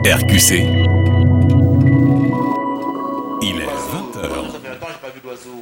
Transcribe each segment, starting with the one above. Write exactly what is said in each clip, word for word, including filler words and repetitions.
R Q C. Il est vingt heures. Ça fait longtemps que j'ai pas vu d'oiseau.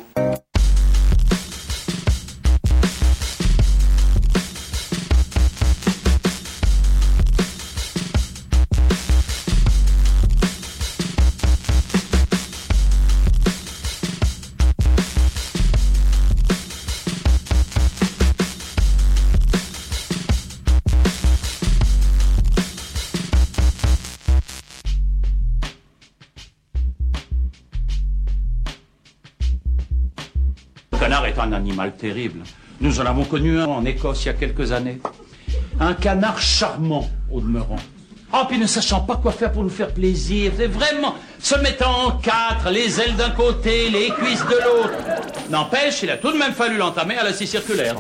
Le canard est un animal terrible. Nous en avons connu un en Écosse il y a quelques années. Un canard charmant au demeurant. Ah, puis ne sachant pas quoi faire pour nous faire plaisir. C'est vraiment se mettant en quatre, les ailes d'un côté, les cuisses de l'autre. N'empêche, il a tout de même fallu l'entamer à la scie circulaire.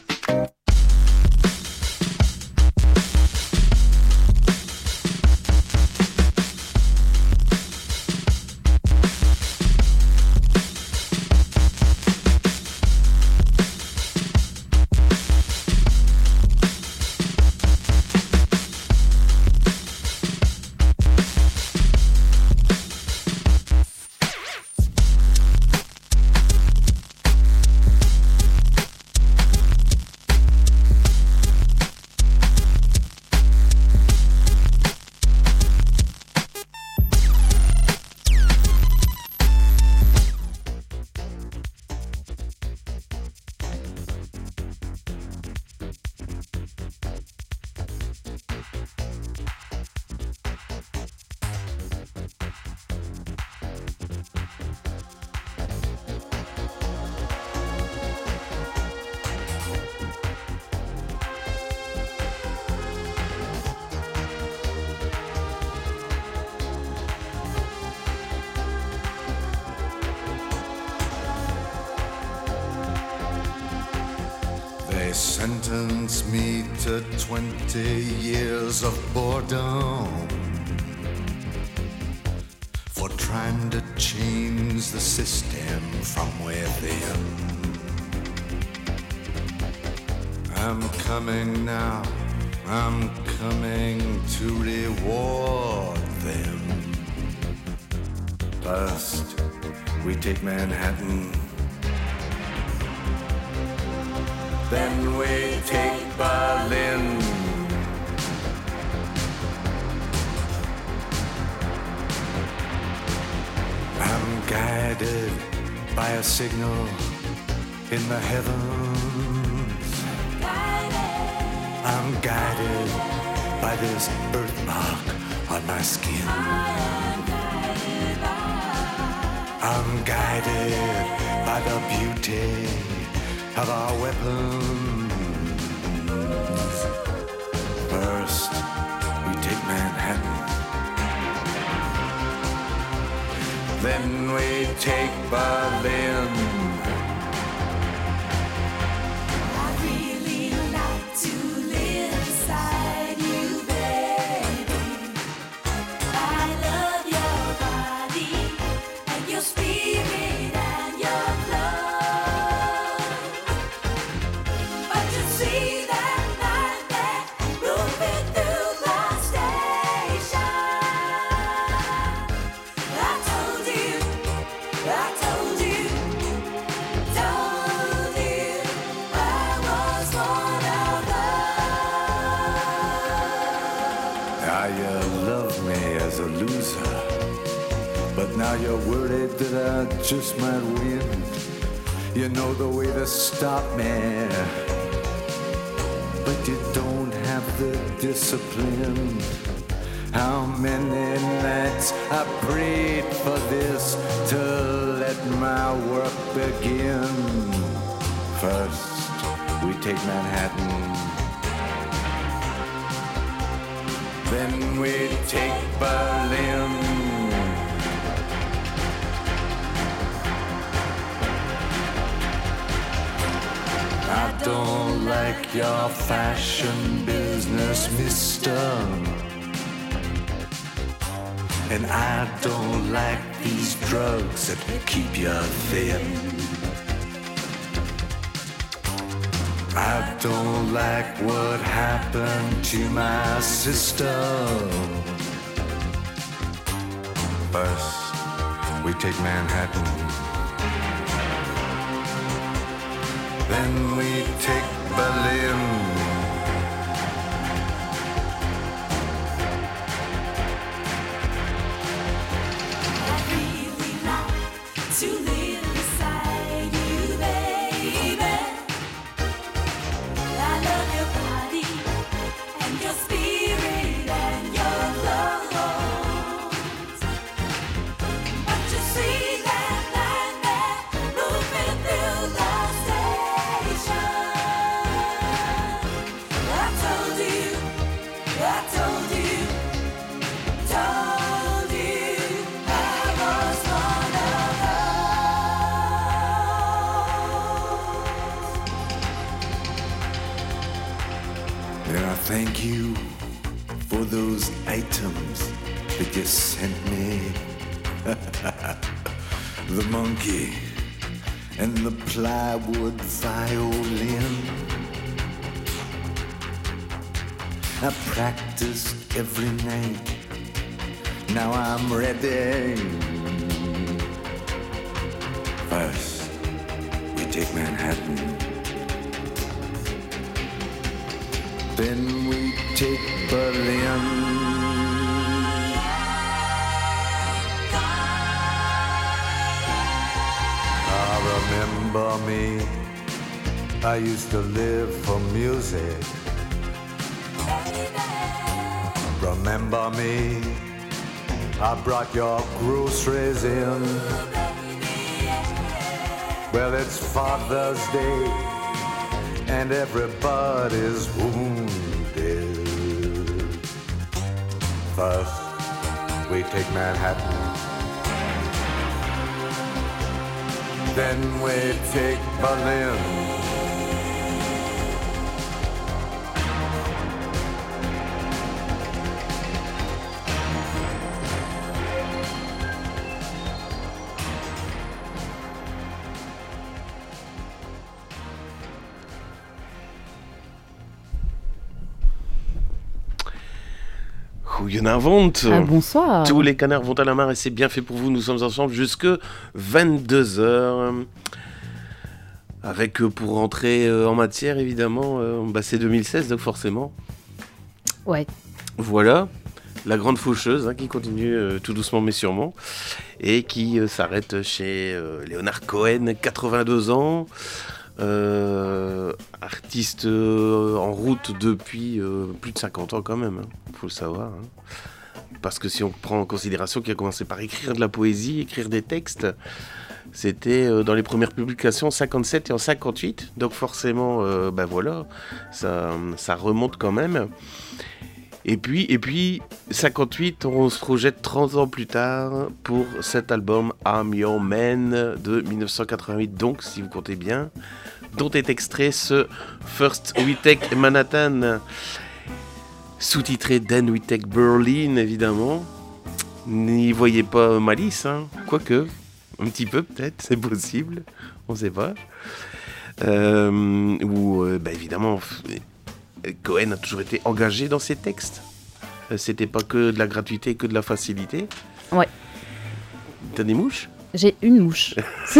They sentenced me to twenty years of boredom for trying to change the system from within. I'm coming now, I'm coming to reward them. First, we take Manhattan. Then we take Berlin. I'm guided by a signal in the heavens. I'm guided by this birthmark on my skin. I'm guided by the beauty of our weapons. First, we take Manhattan. Then we take Berlin. I really like to live inside you, baby. I love your body and your spirit and your love. But you see that night that moving through the station, I told you, I told you, told you I was one of them. Now you love me as a loser, but now you're worried that I just might win. You know the way to stop me, but you don't have the discipline. How many nights I prayed for this to let my work begin. First, we take Manhattan. Then we take Berlin. I don't like your fashion business, mister. And I don't like these drugs that keep you thin. I don't like what happened to my sister. First, we take Manhattan. Then we take Berlin. I really like to live beside you, baby. I love your body and your spirit and your clothes. But you see that man there moving through the station. I told you, I told you, told you I was one of those. And I thank you for those items that you sent me. The monkey and the plywood violin. I practiced every night. Now I'm ready. First, we take Manhattan. Then we take Berlin. I remember me. I used to live for music. Remember me. I brought your groceries in. Well, it's Father's Day, and everybody's wounded. First, we take Manhattan. Then we take Berlin. Goedenavond. Ah, bonsoir. Tous les canards vont à la mare et c'est bien fait pour vous. Nous sommes ensemble jusque vingt-deux heures. Avec, euh, pour rentrer euh, en matière, évidemment, euh, bah, c'est deux mille seize, donc forcément. Ouais. Voilà, la grande faucheuse hein, qui continue euh, tout doucement mais sûrement. Et qui euh, s'arrête chez euh, Leonard Cohen, quatre-vingt-deux ans. Euh, artiste euh, en route depuis euh, plus de cinquante ans quand même, il hein, faut le savoir. Hein. Parce que si on prend en considération qu'il a commencé par écrire de la poésie, écrire des textes, c'était euh, dans les premières publications en cinquante-sept et en cinquante-huit, donc forcément, euh, ben voilà, ça, ça remonte quand même. Et puis, et puis, cinquante-huit, on se projette trente ans plus tard pour cet album I'm Your Man de mille neuf cent quatre-vingt-huit, donc si vous comptez bien, dont est extrait ce First We Take Manhattan, sous-titré Then We Take Berlin, évidemment. N'y voyez pas malice, hein, quoique, un petit peu peut-être, c'est possible, on ne sait pas. Euh, ou, euh, bah, évidemment... Cohen a toujours été engagé dans ses textes. C'était pas que de la gratuité, que de la facilité. Ouais. T'as des mouches ? J'ai une mouche.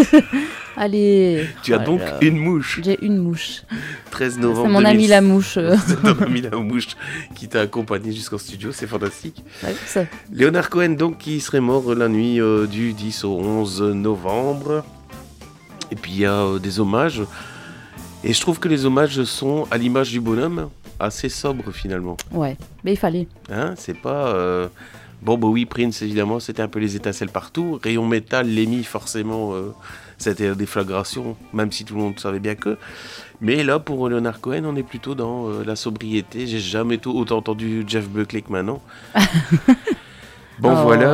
Allez. Tu as voilà. donc une mouche. J'ai une mouche. treize novembre. C'est mon ami la mouche. C'est ton ami la mouche qui t'a accompagné jusqu'en studio, c'est fantastique. Ouais, ça. Leonard Cohen, donc, qui serait mort la nuit euh, du dix au onze novembre. Et puis il y a euh, des hommages. Et je trouve que les hommages sont, à l'image du bonhomme, assez sobres finalement. Ouais, mais il fallait. Hein, c'est pas... Euh... Bon, bah oui, Prince, évidemment, c'était un peu les étincelles partout. Rayon métal, Lemmy, forcément, euh, c'était la déflagration, même si tout le monde savait bien que... Mais là, pour Leonard Cohen, on est plutôt dans euh, la sobriété. J'ai jamais tout, autant entendu Jeff Buckley que maintenant. Bon, oh. Voilà.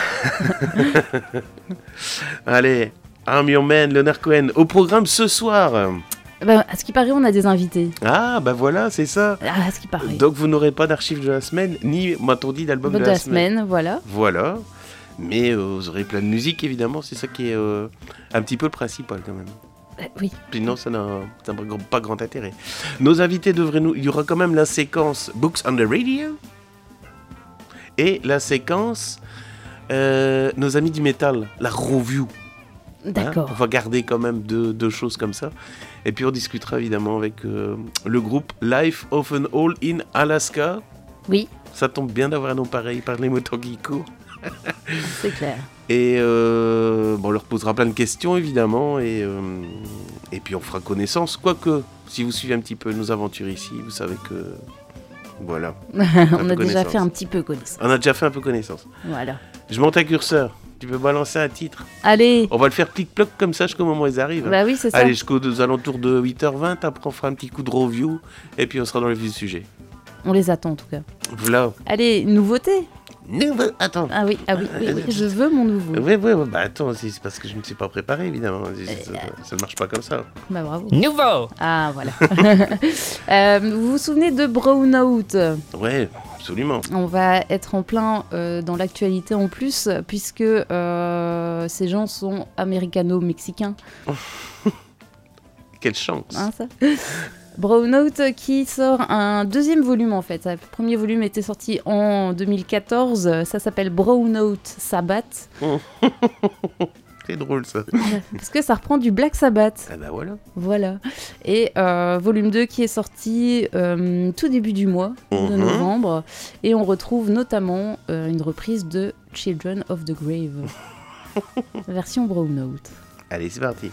Allez, I'm Your Man, Leonard Cohen, au programme ce soir. Ben, à ce qui paraît, on a des invités. Ah, bah voilà, c'est ça. Ah, à ce qui paraît. Donc vous n'aurez pas d'archives de la semaine, ni, m'a-t-on dit, d'album de, de la, la semaine. semaine. Voilà. Voilà. Mais euh, vous aurez plein de musique, évidemment. C'est ça qui est euh, un petit peu le principal, quand même. Euh, oui. Sinon, ça n'a, ça n'a pas grand intérêt. Nos invités devraient nous... Il y aura quand même la séquence Books on the Radio et la séquence euh, nos amis du métal, la review. Hein, D'accord. on va garder quand même deux, deux choses comme ça. Et puis on discutera évidemment avec euh, le groupe Life of an All in Alaska. Oui, Ça tombe bien d'avoir un nom pareil par les motos qui courent. c'est clair. Et euh, bon, on leur posera plein de questions évidemment. Et, euh, et puis on fera connaissance. Quoique, si vous suivez un petit peu nos aventures ici, vous savez que... Voilà. On a peu déjà connaissance. fait un petit peu connaissance. On a déjà fait un peu connaissance. Voilà. Je monte un curseur. Tu peux balancer un titre. Allez. On va le faire plic-ploc comme ça jusqu'au moment où ils arrivent. Bah oui, c'est ça. Allez, jusqu'aux alentours de huit heures vingt, après on fera un petit coup de review, et puis on sera dans le vif du sujet. On les attend en tout cas. Voilà. Allez, nouveauté. Nouveau- Attends. Ah oui, ah oui, oui, oui, je veux mon nouveau. Oui, oui, oui, bah attends, c'est c'est parce que je ne me suis pas préparé, évidemment. C'est- Ça, ça ne marche pas comme ça. Bah bravo. Nouveau. Ah voilà. Euh, vous vous souvenez de Brownout? Ouais, absolument. On va être en plein euh, dans l'actualité en plus, puisque euh, ces gens sont américano-mexicains. Quelle chance. Hein, ça Brownout qui sort un deuxième volume en fait. Le premier volume était sorti en deux mille quatorze. Ça s'appelle Brownout Sabbath. C'est drôle ça. Parce que ça reprend du Black Sabbath. Ah bah voilà. Voilà. Et euh, volume deux qui est sorti euh, tout début du mois de Mhm. novembre. Et on retrouve notamment euh, une reprise de Children of the Grave. Version Brownout. Allez, c'est parti.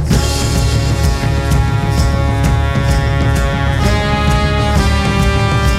Thank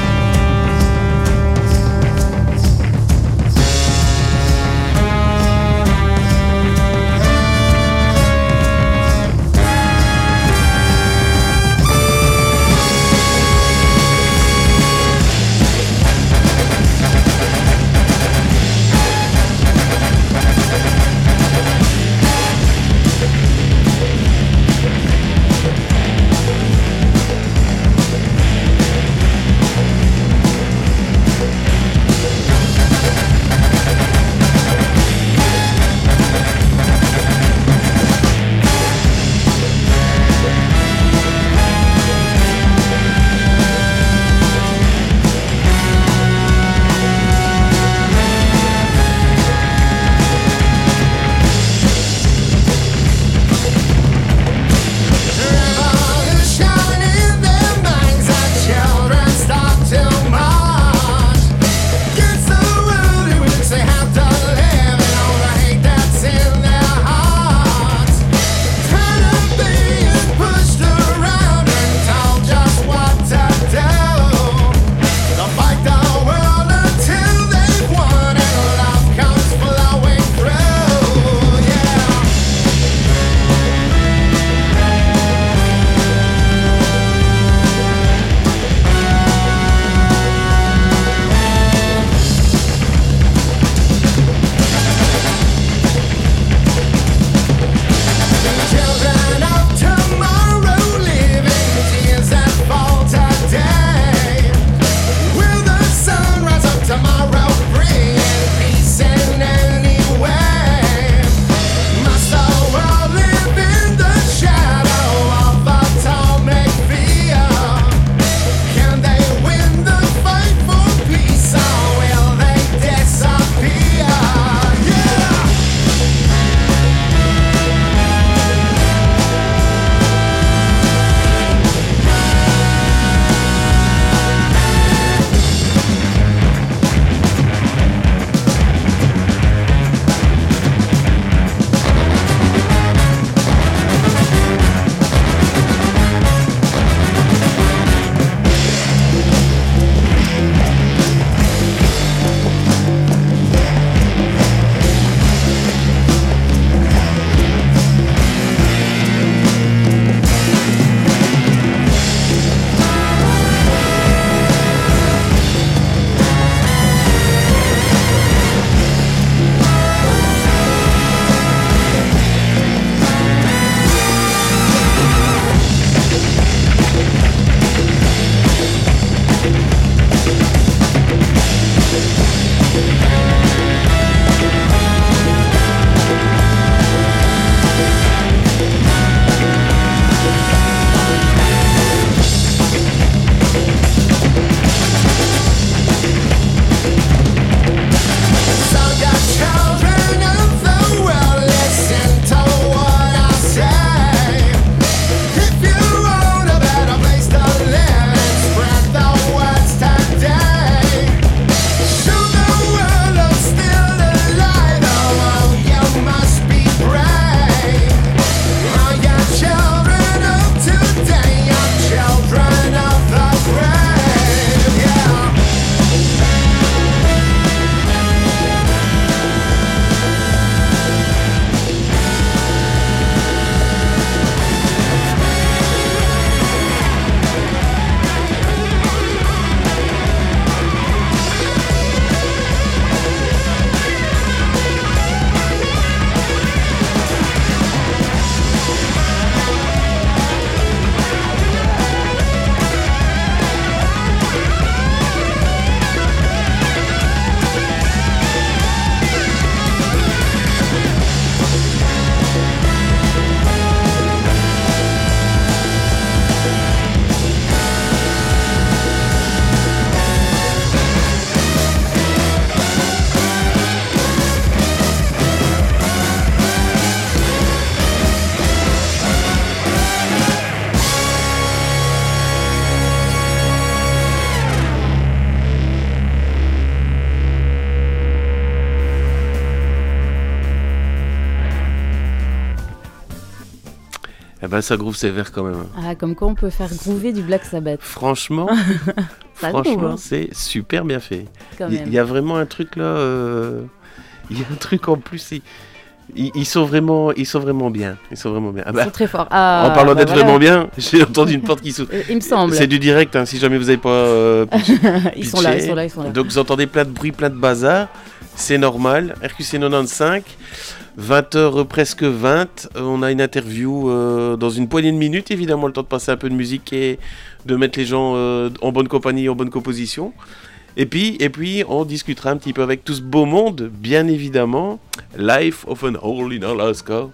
Eh ben, ça groove sévère quand même. Ah, comme quoi on peut faire groover du Black Sabbath. Franchement, Ça franchement, groove, hein, c'est super bien fait. quand Il même. y, y a vraiment un truc là. euh, Il y a un truc en plus. Ils, ils- ils sont vraiment, ils sont vraiment bien. Ils sont vraiment bien. Ah Ils bah, sont très forts. Ah, en parlant bah d'être voilà. vraiment bien, j'ai entendu une porte qui s'ouvre. Euh, Il me semble. C'est du direct, hein, si jamais vous n'avez pas. euh, Ils sont là, ils pitché. sont là, ils sont là. Donc vous entendez plein de bruit, plein de bazar. C'est normal. R Q C quatre-vingt-quinze, vingt heures presque vingt. Euh, On a une interview euh, dans une poignée de minutes. Évidemment, le temps de passer un peu de musique et de mettre les gens euh, en bonne compagnie, en bonne composition. Et puis, et puis, on discutera un petit peu avec tout ce beau monde, bien évidemment. Life of an Hole in Alaska.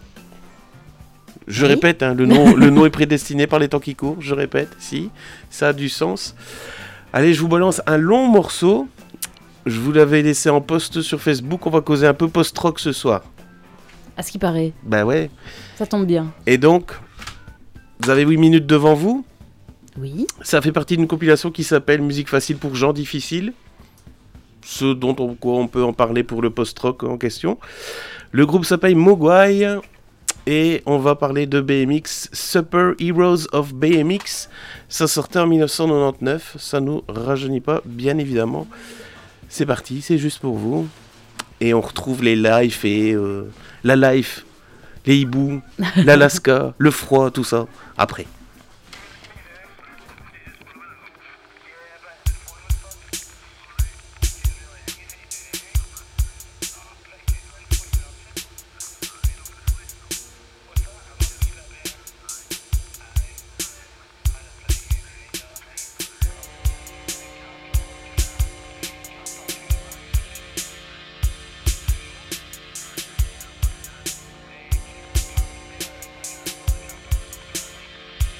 Je Oui. répète, hein, le, nom, le nom est prédestiné par les temps qui courent. Je répète, si, ça a du sens. Allez, je vous balance un long morceau. Je vous l'avais laissé en post sur Facebook. On va causer un peu post-rock ce soir. À ce qui paraît, Bah ouais. ça tombe bien. Et donc, vous avez huit minutes devant vous. Oui. Ça fait partie d'une compilation qui s'appelle Musique facile pour gens difficiles. Ce dont on, quoi, on peut en parler pour le post-rock en question. Le groupe s'appelle Mogwai. Et on va parler de B M X, Super Heroes of B M X. Ça sortait en dix-neuf cent quatre-vingt-dix-neuf. Ça nous rajeunit pas, bien évidemment. C'est parti, c'est juste pour vous. Et on retrouve les lives et euh, la life, les hiboux, l'Alaska, le froid, tout ça, après. Thank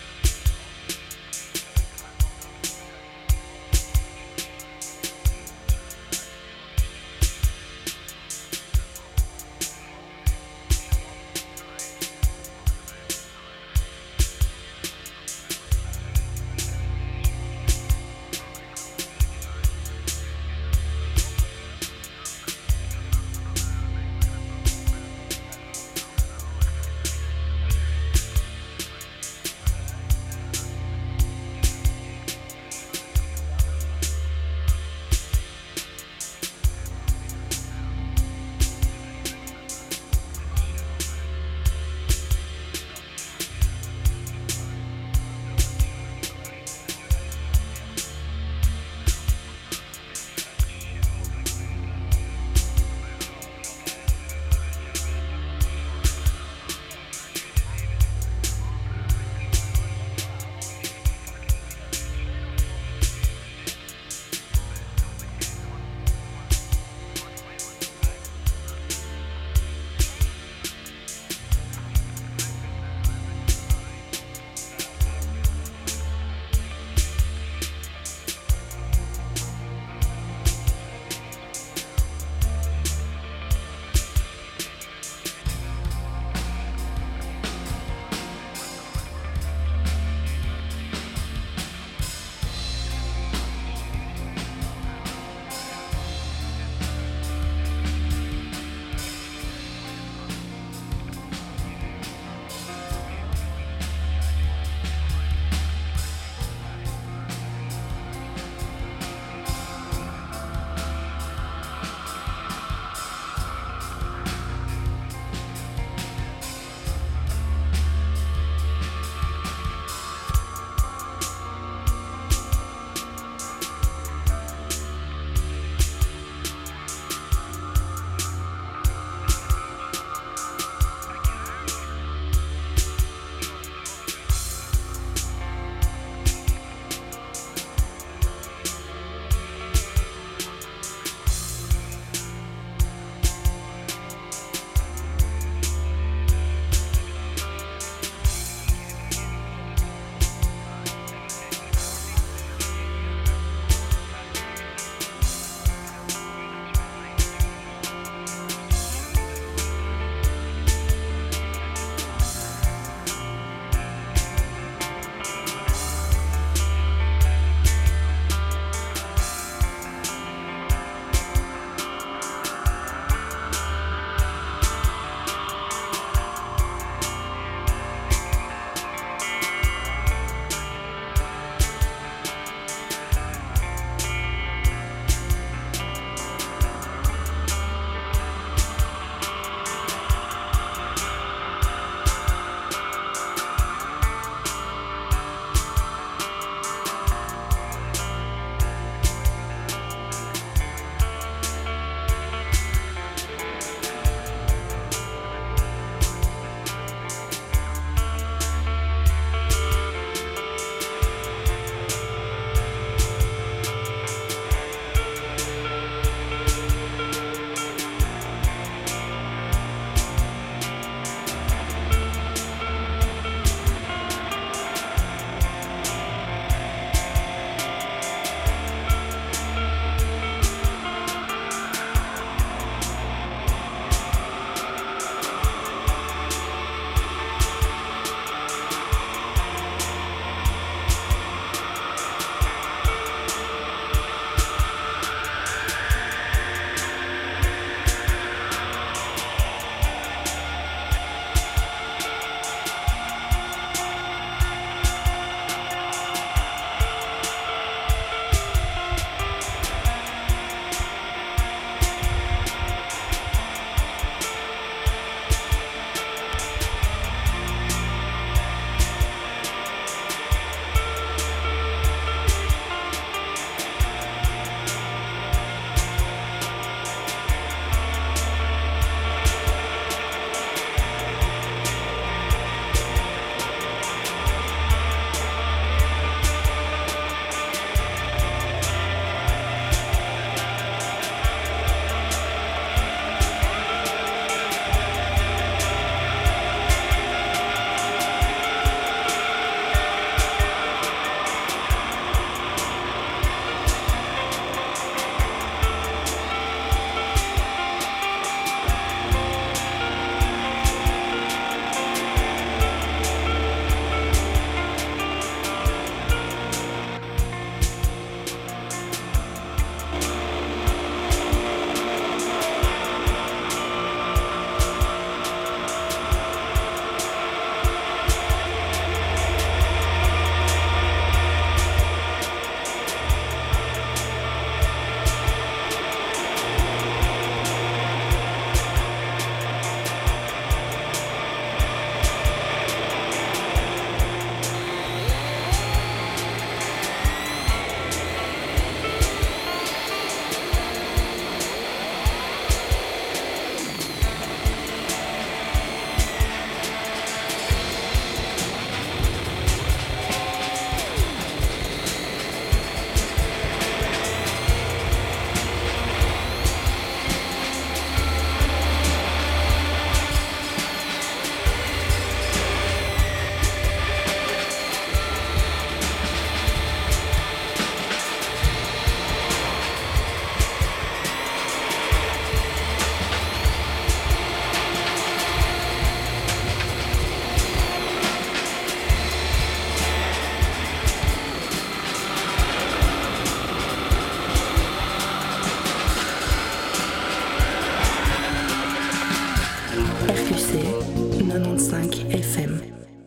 F M.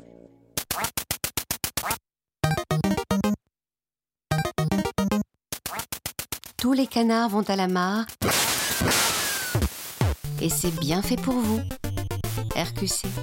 Tous les canards vont à la mare. Et c'est bien fait pour vous. R Q C.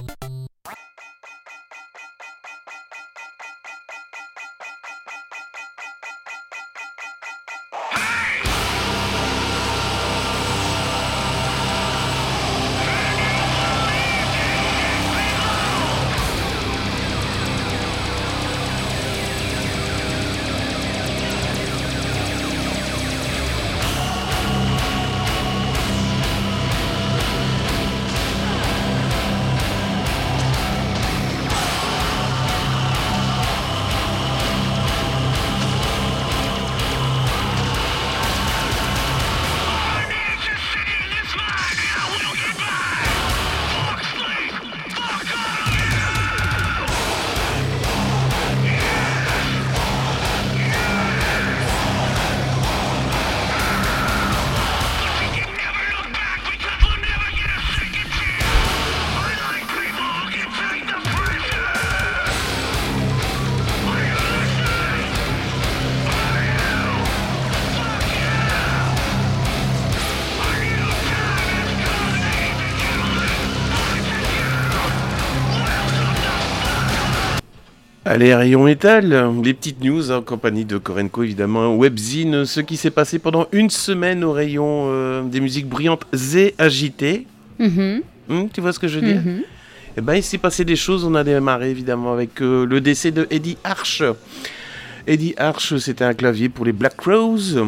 Allez, rayon métal, les petites news en compagnie de Korenko évidemment, Webzine, ce qui s'est passé pendant une semaine au rayon euh, des musiques brillantes et agitées. Mhm. Hum, tu vois ce que je veux dire? Mhm. Eh ben, il s'est passé des choses, on a démarré évidemment avec euh, le décès de Eddie Arch. Eddie Arch, c'était un clavier pour les Black Crowes.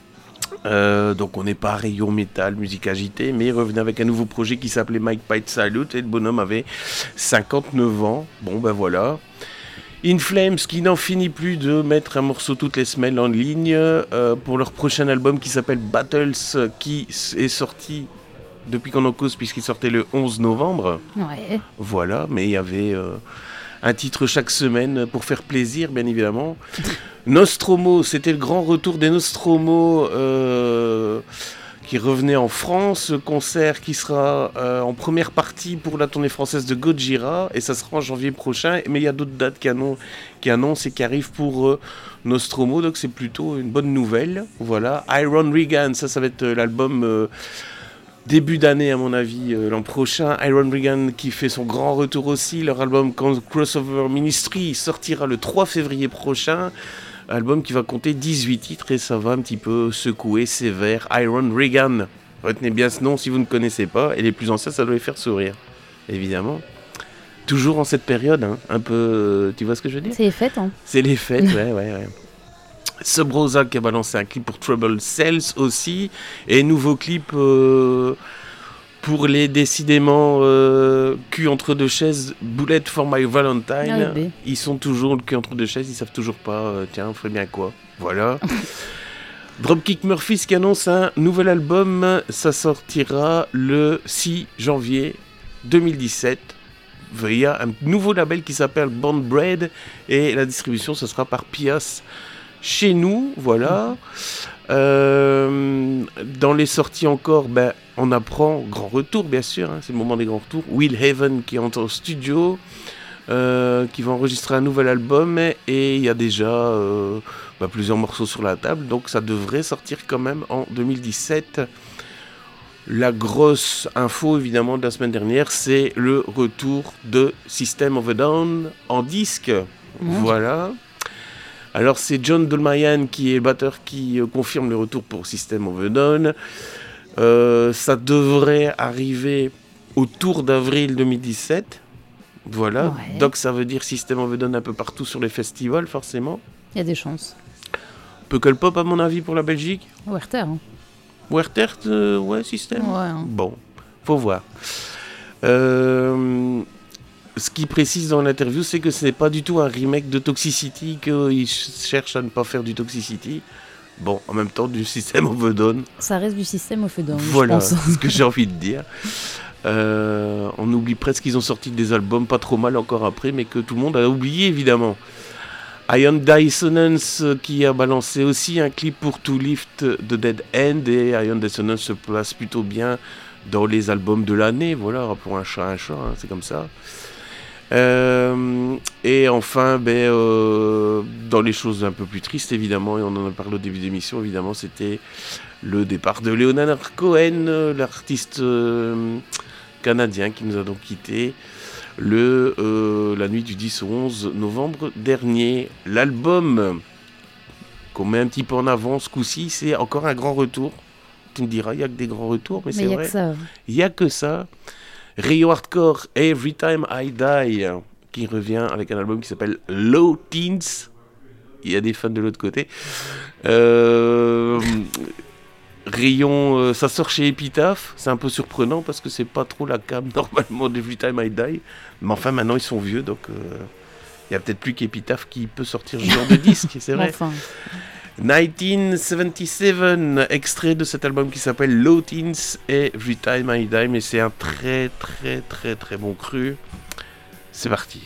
Euh, donc on n'est pas rayon métal, musique agitée, mais il revenait avec un nouveau projet qui s'appelait Mike Pite Salute et le bonhomme avait cinquante-neuf ans. Bon ben voilà. In Flames qui n'en finit plus de mettre un morceau toutes les semaines en ligne euh, pour leur prochain album qui s'appelle Battles, qui est sorti depuis qu'on en cause puisqu'il sortait le onze novembre. Ouais. Voilà, mais il y avait euh, un titre chaque semaine pour faire plaisir bien évidemment. Nostromo, c'était le grand retour des Nostromo euh, qui revenait en France, concert qui sera euh, en première partie pour la tournée française de Gojira, et ça sera en janvier prochain, mais il y a d'autres dates qui, annon- qui annoncent et qui arrivent pour euh, Nostromo, donc c'est plutôt une bonne nouvelle. Voilà, Iron Regan, ça, ça va être l'album euh, début d'année à mon avis, euh, l'an prochain. Iron Regan qui fait son grand retour aussi, leur album Crossover Ministry sortira le trois février prochain. Album qui va compter dix-huit titres et ça va un petit peu secouer sévère. Iron Regan, retenez bien ce nom si vous ne connaissez pas, et les plus anciens ça doit les faire sourire, évidemment. Toujours en cette période, hein, un peu, euh, tu vois ce que je veux dire? C'est les fêtes, hein. C'est les fêtes, ouais, ouais, ouais. Sub Rosa qui a balancé un clip pour Trouble Cells aussi, et nouveau clip euh, pour les décidément euh, cul entre deux chaises, Bullet for My Valentine. Ah, bébé. Ils sont toujours le cul entre deux chaises, ils savent toujours pas, euh, tiens, on ferait bien quoi. Voilà. Dropkick Murphys qui annonce un nouvel album, ça sortira le six janvier deux mille dix-sept via un nouveau label qui s'appelle Bond Bread, et la distribution ce sera par Pias chez nous, voilà. Euh, dans les sorties encore, ben, on apprend, grand retour bien sûr, hein, c'est le moment des grands retours, Will Haven qui entre au studio, euh, qui va enregistrer un nouvel album, et il y a déjà euh, ben, plusieurs morceaux sur la table, donc ça devrait sortir quand même en deux mille dix-sept. La grosse info évidemment de la semaine dernière, c'est le retour de System of a Down en disque, Mmh. voilà. Alors c'est John Dolmayan qui est le batteur qui euh, confirme le retour pour System of a Down. Euh, ça devrait arriver autour d'avril deux mille dix-sept. Voilà. Ouais. Donc ça veut dire System of a Down un peu partout sur les festivals forcément. Il y a des chances. Puckle Pop à mon avis pour la Belgique. Werther, hein. Werther, euh, ouais, System. Ouais, hein. Bon, faut voir. Euh, ce qu'il précise dans l'interview, c'est que ce n'est pas du tout un remake de Toxicity, qu'il cherche à ne pas faire du Toxicity. Bon, en même temps, du System of a Down. Ça reste du système of a Down, Voilà je pense. ce que j'ai envie de dire. Euh, on oublie presque qu'ils ont sorti des albums pas trop mal encore après, mais que tout le monde a oublié évidemment. Ion Dissonance euh, qui a balancé aussi un clip pour To Lift the Dead End, et Ion Dissonance se place plutôt bien dans les albums de l'année, voilà, pour un chat un chat, hein, c'est comme ça. Euh, et enfin, ben, euh, dans les choses un peu plus tristes, évidemment, et on en a parlé au début de l'émission, évidemment, c'était le départ de Leonard Cohen, l'artiste euh, canadien qui nous a donc quittés le, euh, la nuit du dix au onze novembre dernier. L'album qu'on met un petit peu en avant ce coup-ci, c'est encore un grand retour. Tu me diras, il n'y a que des grands retours, mais, mais c'est vrai. Il n'y a que ça. Rio Hardcore, Every Time I Die, qui revient avec un album qui s'appelle Low Teens. Il y a des fans de l'autre côté. Euh, Rayon, euh, ça sort chez Epitaph. C'est un peu surprenant parce que c'est pas trop la cam normalement d'Every Time I Die. Mais enfin, maintenant ils sont vieux, donc il euh, y a peut-être plus qu'Epitaph qui peut sortir ce genre de disque, c'est vrai. Enfin. dix-neuf cent soixante-dix-sept, extrait de cet album qui s'appelle Low Teens et Every Time I Die, mais c'est un très très très très bon cru. C'est parti.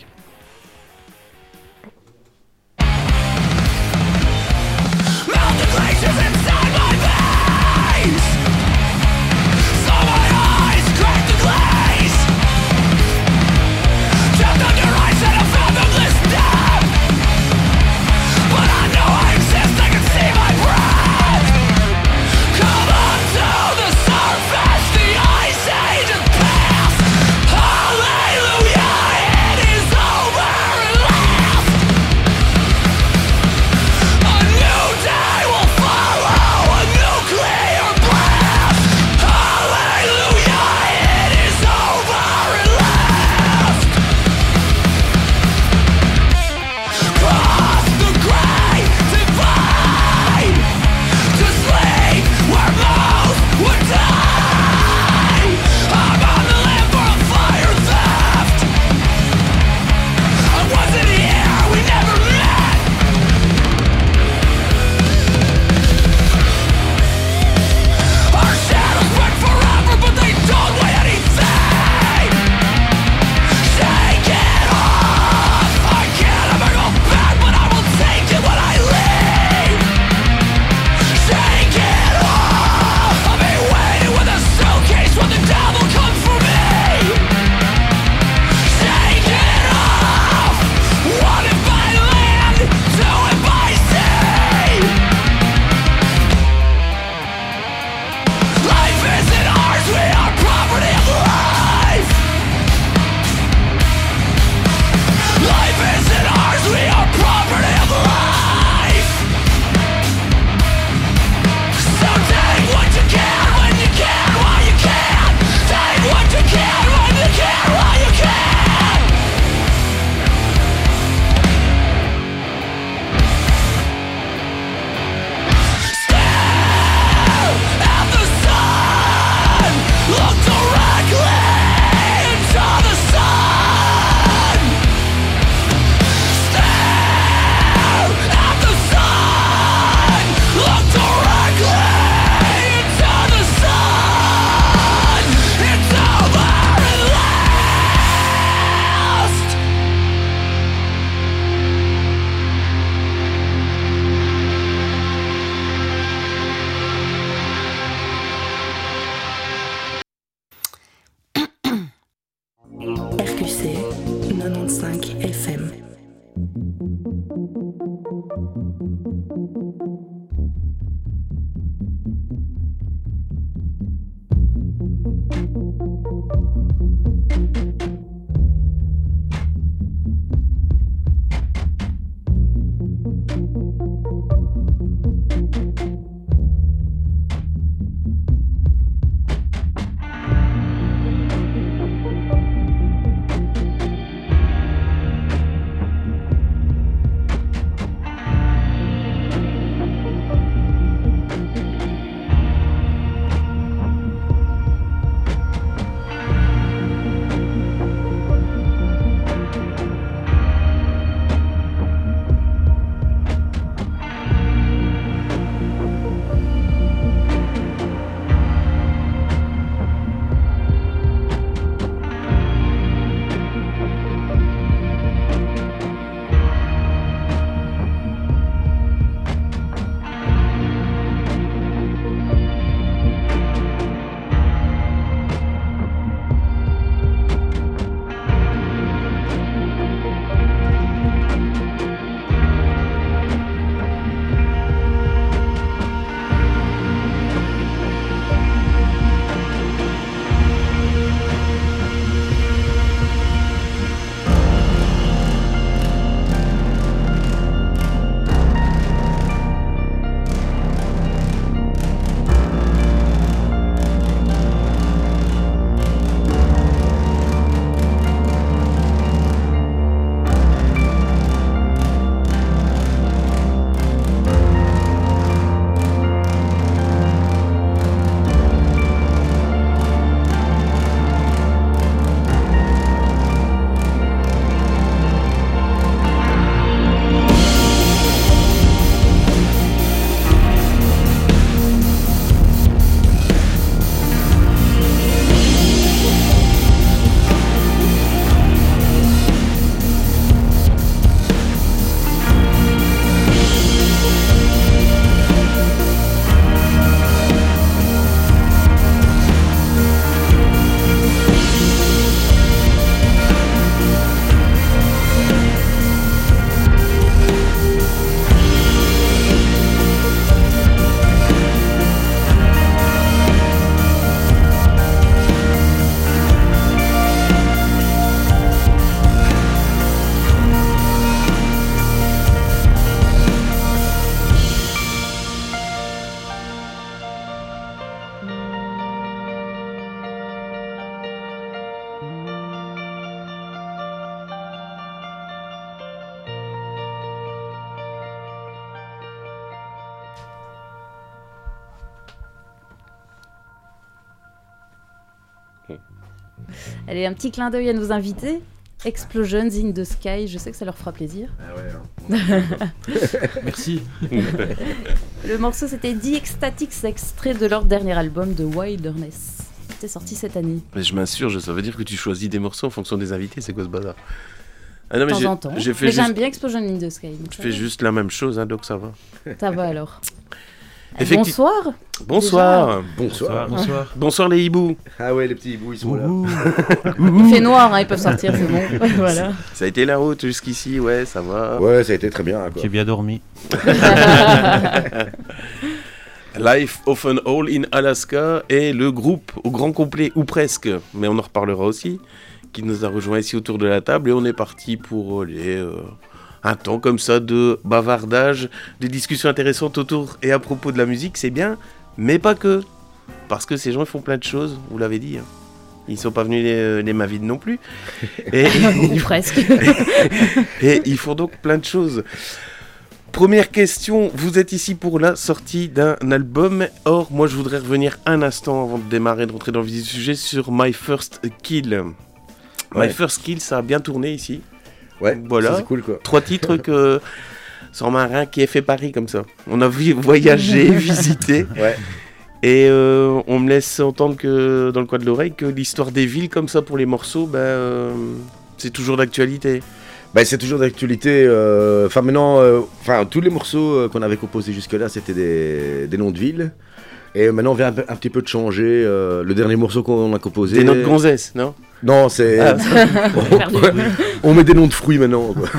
Allez, un petit clin d'œil à nos invités. Explosions in the Sky, je sais que ça leur fera plaisir. Ah ouais, hein. Merci. Le morceau c'était The Ecstatics, extrait de leur dernier album de Wilderness. C'était sorti cette année. Mais je m'insurge, ça veut dire que tu choisis des morceaux en fonction des invités, c'est quoi ce bazar? Ah non, De mais temps j'ai, en temps. j'ai fait Mais juste, j'aime bien Explosions in the Sky. donc je ça fais va. juste la même chose, hein, donc ça va. Ça va alors. Effecti- Bonsoir. Bonsoir. Bonsoir. Bonsoir. Bonsoir les hiboux. Ah ouais, les petits hiboux, ils sont là. Il fait noir, hein, ils peuvent sortir, c'est bon. Voilà. Ça a été la route jusqu'ici, ouais, ça va. Ouais, ça a été très bien, quoi. J'ai bien dormi. Life of an Hole in Alaska et le groupe au grand complet, ou presque, mais on en reparlera aussi, qui nous a rejoint ici autour de la table et on est parti pour les, euh, un temps comme ça de bavardage, de discussions intéressantes autour et à propos de la musique, c'est bien, mais pas que. Parce que ces gens ils font plein de choses, vous l'avez dit. Hein. Ils sont pas venus les, les mains vides non plus. Et, Ou presque. et ils font donc plein de choses. Première question, vous êtes ici pour la sortie d'un album. Or, moi je voudrais revenir un instant avant de démarrer, de rentrer dans le vif du sujet, sur My First Kill. Ouais. My First Kill, ça a bien tourné ici. Ouais, Voilà. ça, c'est cool, quoi. Trois titres que... sans marin qui est fait Paris comme ça. On a vu voyager, visiter. Ouais. Et euh, on me laisse entendre que, dans le coin de l'oreille, que l'histoire des villes comme ça pour les morceaux, ben, euh, c'est toujours d'actualité. Bah, c'est toujours d'actualité. euh, Enfin, maintenant, euh, enfin, tous les morceaux euh, qu'on avait composés jusque-là, c'était des, des noms de villes. Et maintenant, on vient un, peu- un petit peu de changer. euh, le dernier morceau qu'on a composé. Des notes gonzesses, non? Non, c'est. Ah, Perdu. on met des noms de fruits maintenant, quoi.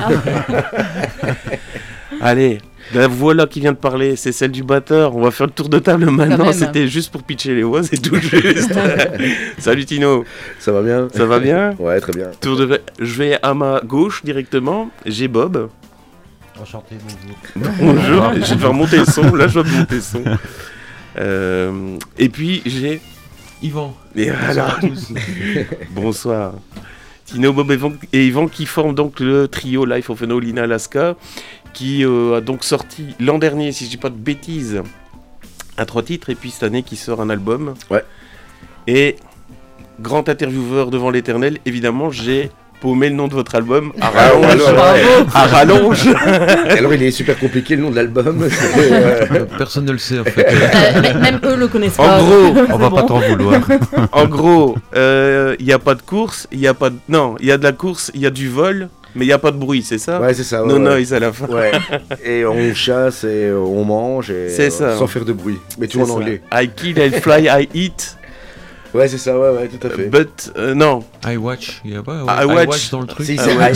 Allez, la voix là qui vient de parler, c'est celle du batteur. On va faire le tour de table maintenant. même. C'était juste pour pitcher les voix, c'est tout juste. Salut Tino, Ça va bien? ça va bien? Ouais, très bien. Tour de... Je vais à ma gauche directement. J'ai Bob. Enchanté, bonjour. Bonjour. Je vais faire monter le son. Là, je vais monter le son. Euh, Et puis j'ai. Yvan. Et voilà. Bonsoir à tous. Bonsoir. Tino, Bob et Yvan, et Yvan qui forment donc le trio Life of an Hole in Alaska, qui euh, a donc sorti l'an dernier, si je dis pas de bêtises, un trois titres, et puis cette année qui sort un album. Ouais. Et grand intervieweur devant l'éternel, évidemment, j'ai paumé le nom de votre album à Ah, rallonge. alors, ouais. À rallonge. Alors, il est super compliqué le nom de l'album. C'est, euh, Personne ne le sait en fait. Euh, mais- même eux le connaissent En pas. gros, On va pas t'en vouloir. En gros, il n'y a pas de course, il y a pas de... Non, il y a de la course, il y a du vol, mais il n'y a pas de bruit, c'est ça? Ouais, c'est ça. Ouais, No ouais. noise à la fin. Ouais. Et on chasse et on mange et C'est euh, ça. sans faire de bruit. Mais tout C'est en ça. anglais. I kill, I fly, I eat, Ouais, c'est ça, ouais, ouais, tout à fait. but... euh, non, I watch. Il y a pas I I watch. watch dans le truc. Si, Ah c'est ouais.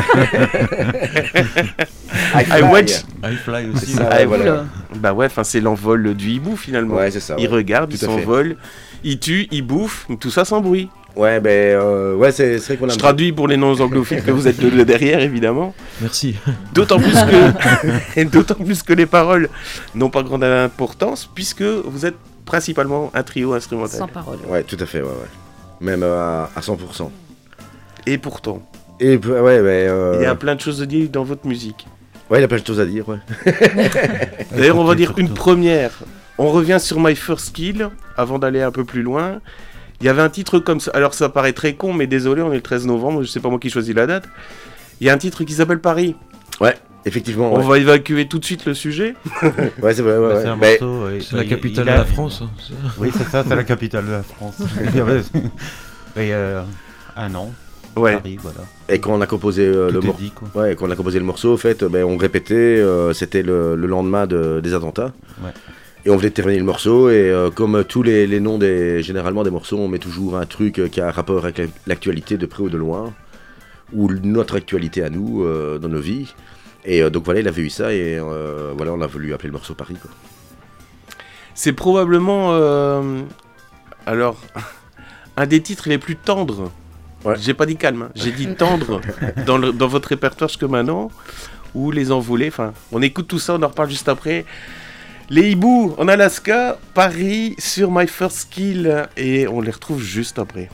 I... I watch. I fly C'est aussi. ça, Ah, ouais, voilà. Oula. Bah ouais, enfin c'est l'envol du hibou finalement. Ouais, c'est ça. Il Ouais, regarde, tout il à fait. s'envole, il tue, il bouffe, tout ça sans bruit. Ouais, ben, euh, ouais, c'est c'est vrai qu'on a. Je traduis pour les non-anglophiles que vous êtes de, de derrière évidemment. Merci. D'autant plus que, et d'autant plus que les paroles n'ont pas grande importance puisque vous êtes principalement un trio instrumental. Sans parole. Ouais, tout à fait, ouais, ouais. Même euh, à, à cent pour cent. Et pourtant, Et puis, ouais, ben. euh, il y a plein de choses à dire dans votre musique. Ouais, il y a plein de choses à dire, ouais. D'ailleurs, on va dire Surtout. une première. On revient sur My First Kill avant d'aller un peu plus loin. Il y avait un titre comme ça. Alors, ça paraît très con, mais désolé, on est le treize novembre, je sais pas moi qui choisis la date. Il y a un titre qui s'appelle Paris. Ouais, effectivement. On Ouais, va évacuer tout de suite le sujet. ouais c'est vrai, ouais. Bah, ouais. c'est un Ben, morceau, ouais. C'est la Il- capitale il a- de la France. hein, c'est ça. Oui, c'est ça, c'est la capitale de la France. Il y avait- Il y a un an, Ouais. Paris, voilà. et quand on a composé euh, Tout le est morceau. dit, quoi. Ouais, quand on a composé le morceau, en fait, ben, on répétait, euh, c'était le, le lendemain de- des attentats. Ouais. Et on venait de terminer le morceau, et euh, comme tous les, les noms des, généralement des morceaux, on met toujours un truc euh, qui a un rapport avec la- l'actualité de près ou de loin, ou notre actualité à nous, euh, dans nos vies. Et euh, donc voilà, il avait eu ça, et euh, voilà, on a voulu appeler le morceau Paris, quoi. C'est probablement. euh, Alors. Un des titres les plus tendres. Ouais. J'ai pas dit calme, hein, j'ai dit tendre dans, le- dans votre répertoire jusque maintenant. Ou les envolés. Enfin, on écoute tout ça, on en reparle juste après. Les hiboux en Alaska, Paris sur My First Kill. Et on les retrouve juste après.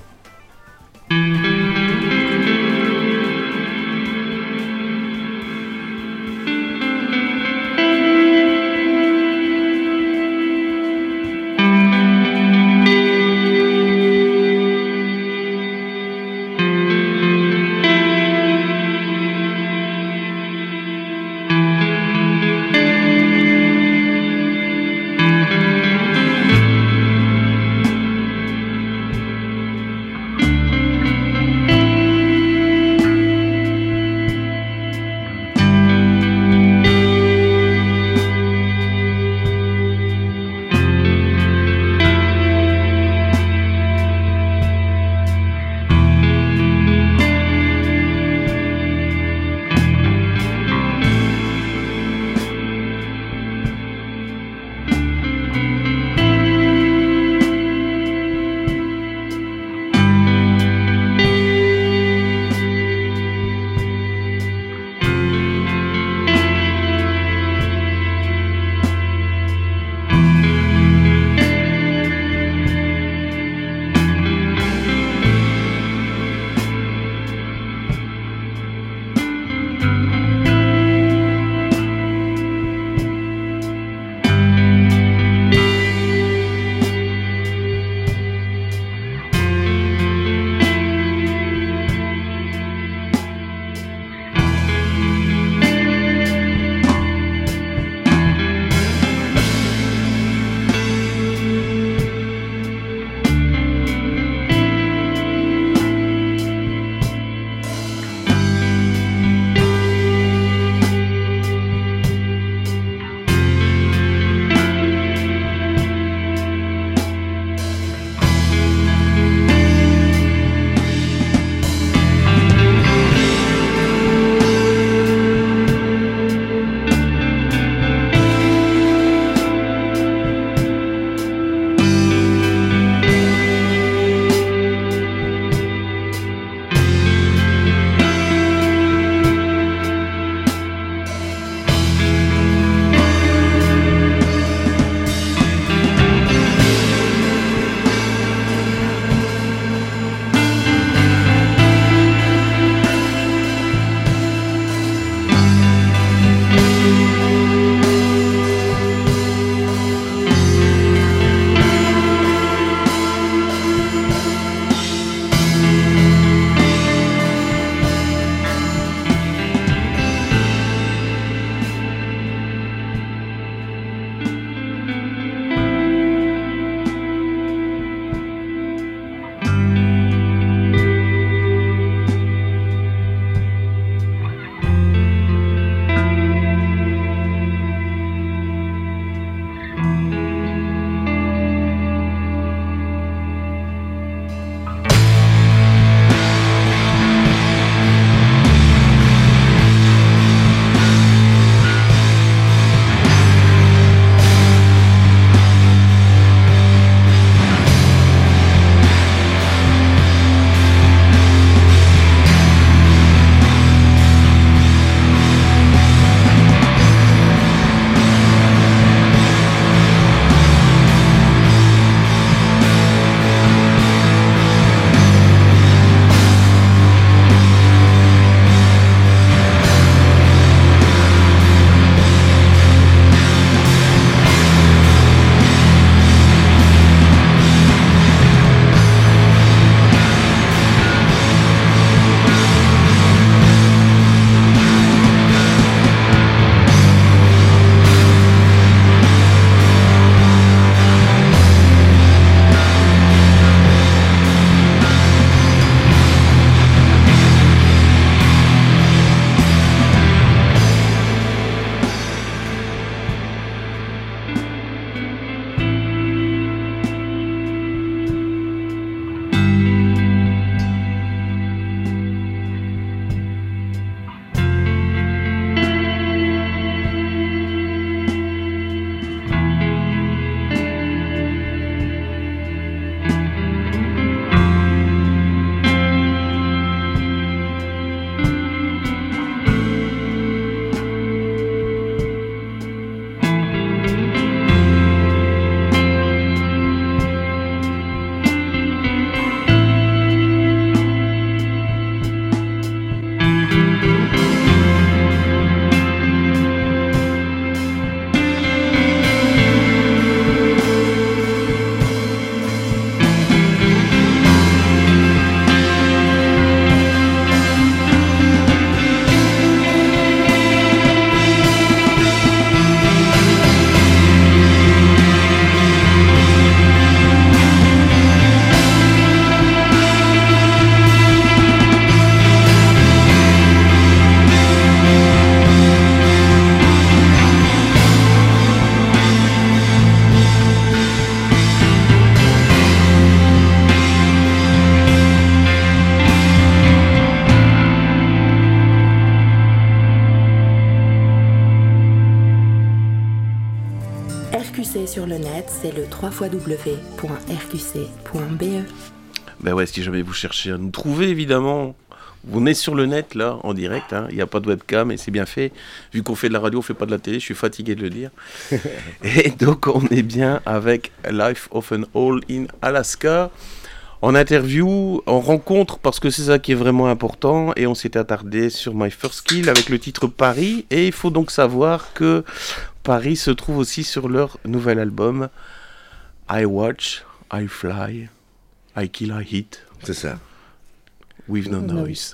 C sur le net, c'est le w w w point r q c point b e. Ben ouais, si jamais vous cherchez à nous trouver, évidemment, on est sur le net, là, en direct, hein. Il n'y a pas de webcam, et c'est bien fait. Vu qu'on fait de la radio, on fait pas de la télé, je suis fatigué de le dire. Et donc, on est bien avec Life of an Owl in Alaska, en interview, en rencontre, parce que c'est ça qui est vraiment important, et on s'était attardé sur My First Kill avec le titre Paris, et il faut donc savoir que Paris se trouve aussi sur leur nouvel album I Watch, I Fly, I Kill, I Hit. C'est ça. With no noise.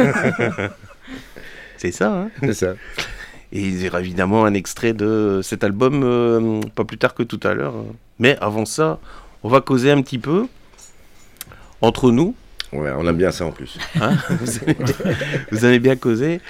C'est ça, hein? C'est ça. Et il y aura évidemment un extrait de cet album, euh, pas plus tard que tout à l'heure. Mais avant ça, on va causer un petit peu entre nous. Ouais, on aime bien ça en plus. Hein? vous, allez bien, vous allez bien causer.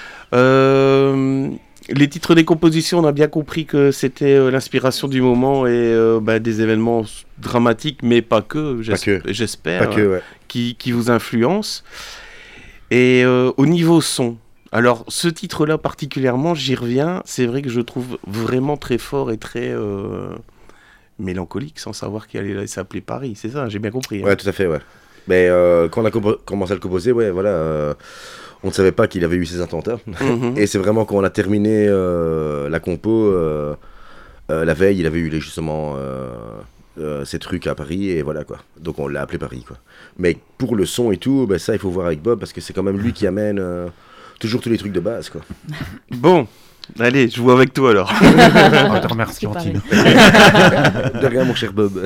Euh, les titres des compositions, on a bien compris que c'était euh, l'inspiration du moment et euh, bah, des événements dramatiques, mais pas que, j'es- Pas que. j'espère, Pas que, ouais. qui, qui vous influencent. Et euh, au niveau son, alors ce titre-là particulièrement, j'y reviens, c'est vrai que je trouve vraiment très fort et très euh, mélancolique, sans savoir qu'il allait s'appeler Paris, c'est ça, j'ai bien compris. Hein. Ouais, tout à fait, ouais. Mais euh, quand on a compo- commencé à le composer, ouais, voilà, euh, on ne savait pas qu'il avait eu ces attentats. Mhm. Et c'est vraiment quand on a terminé euh, la compo, euh, euh, la veille, il avait eu les- justement euh, euh, ces trucs à Paris, et voilà quoi. Donc on l'a appelé Paris, quoi. Mais pour le son et tout, ben, ça il faut voir avec Bob, parce que c'est quand même lui qui amène euh, toujours tous les trucs de base, quoi. Bon, allez, je joue avec toi alors. On te remercie, C'est Tino. De rien, mon cher Bob.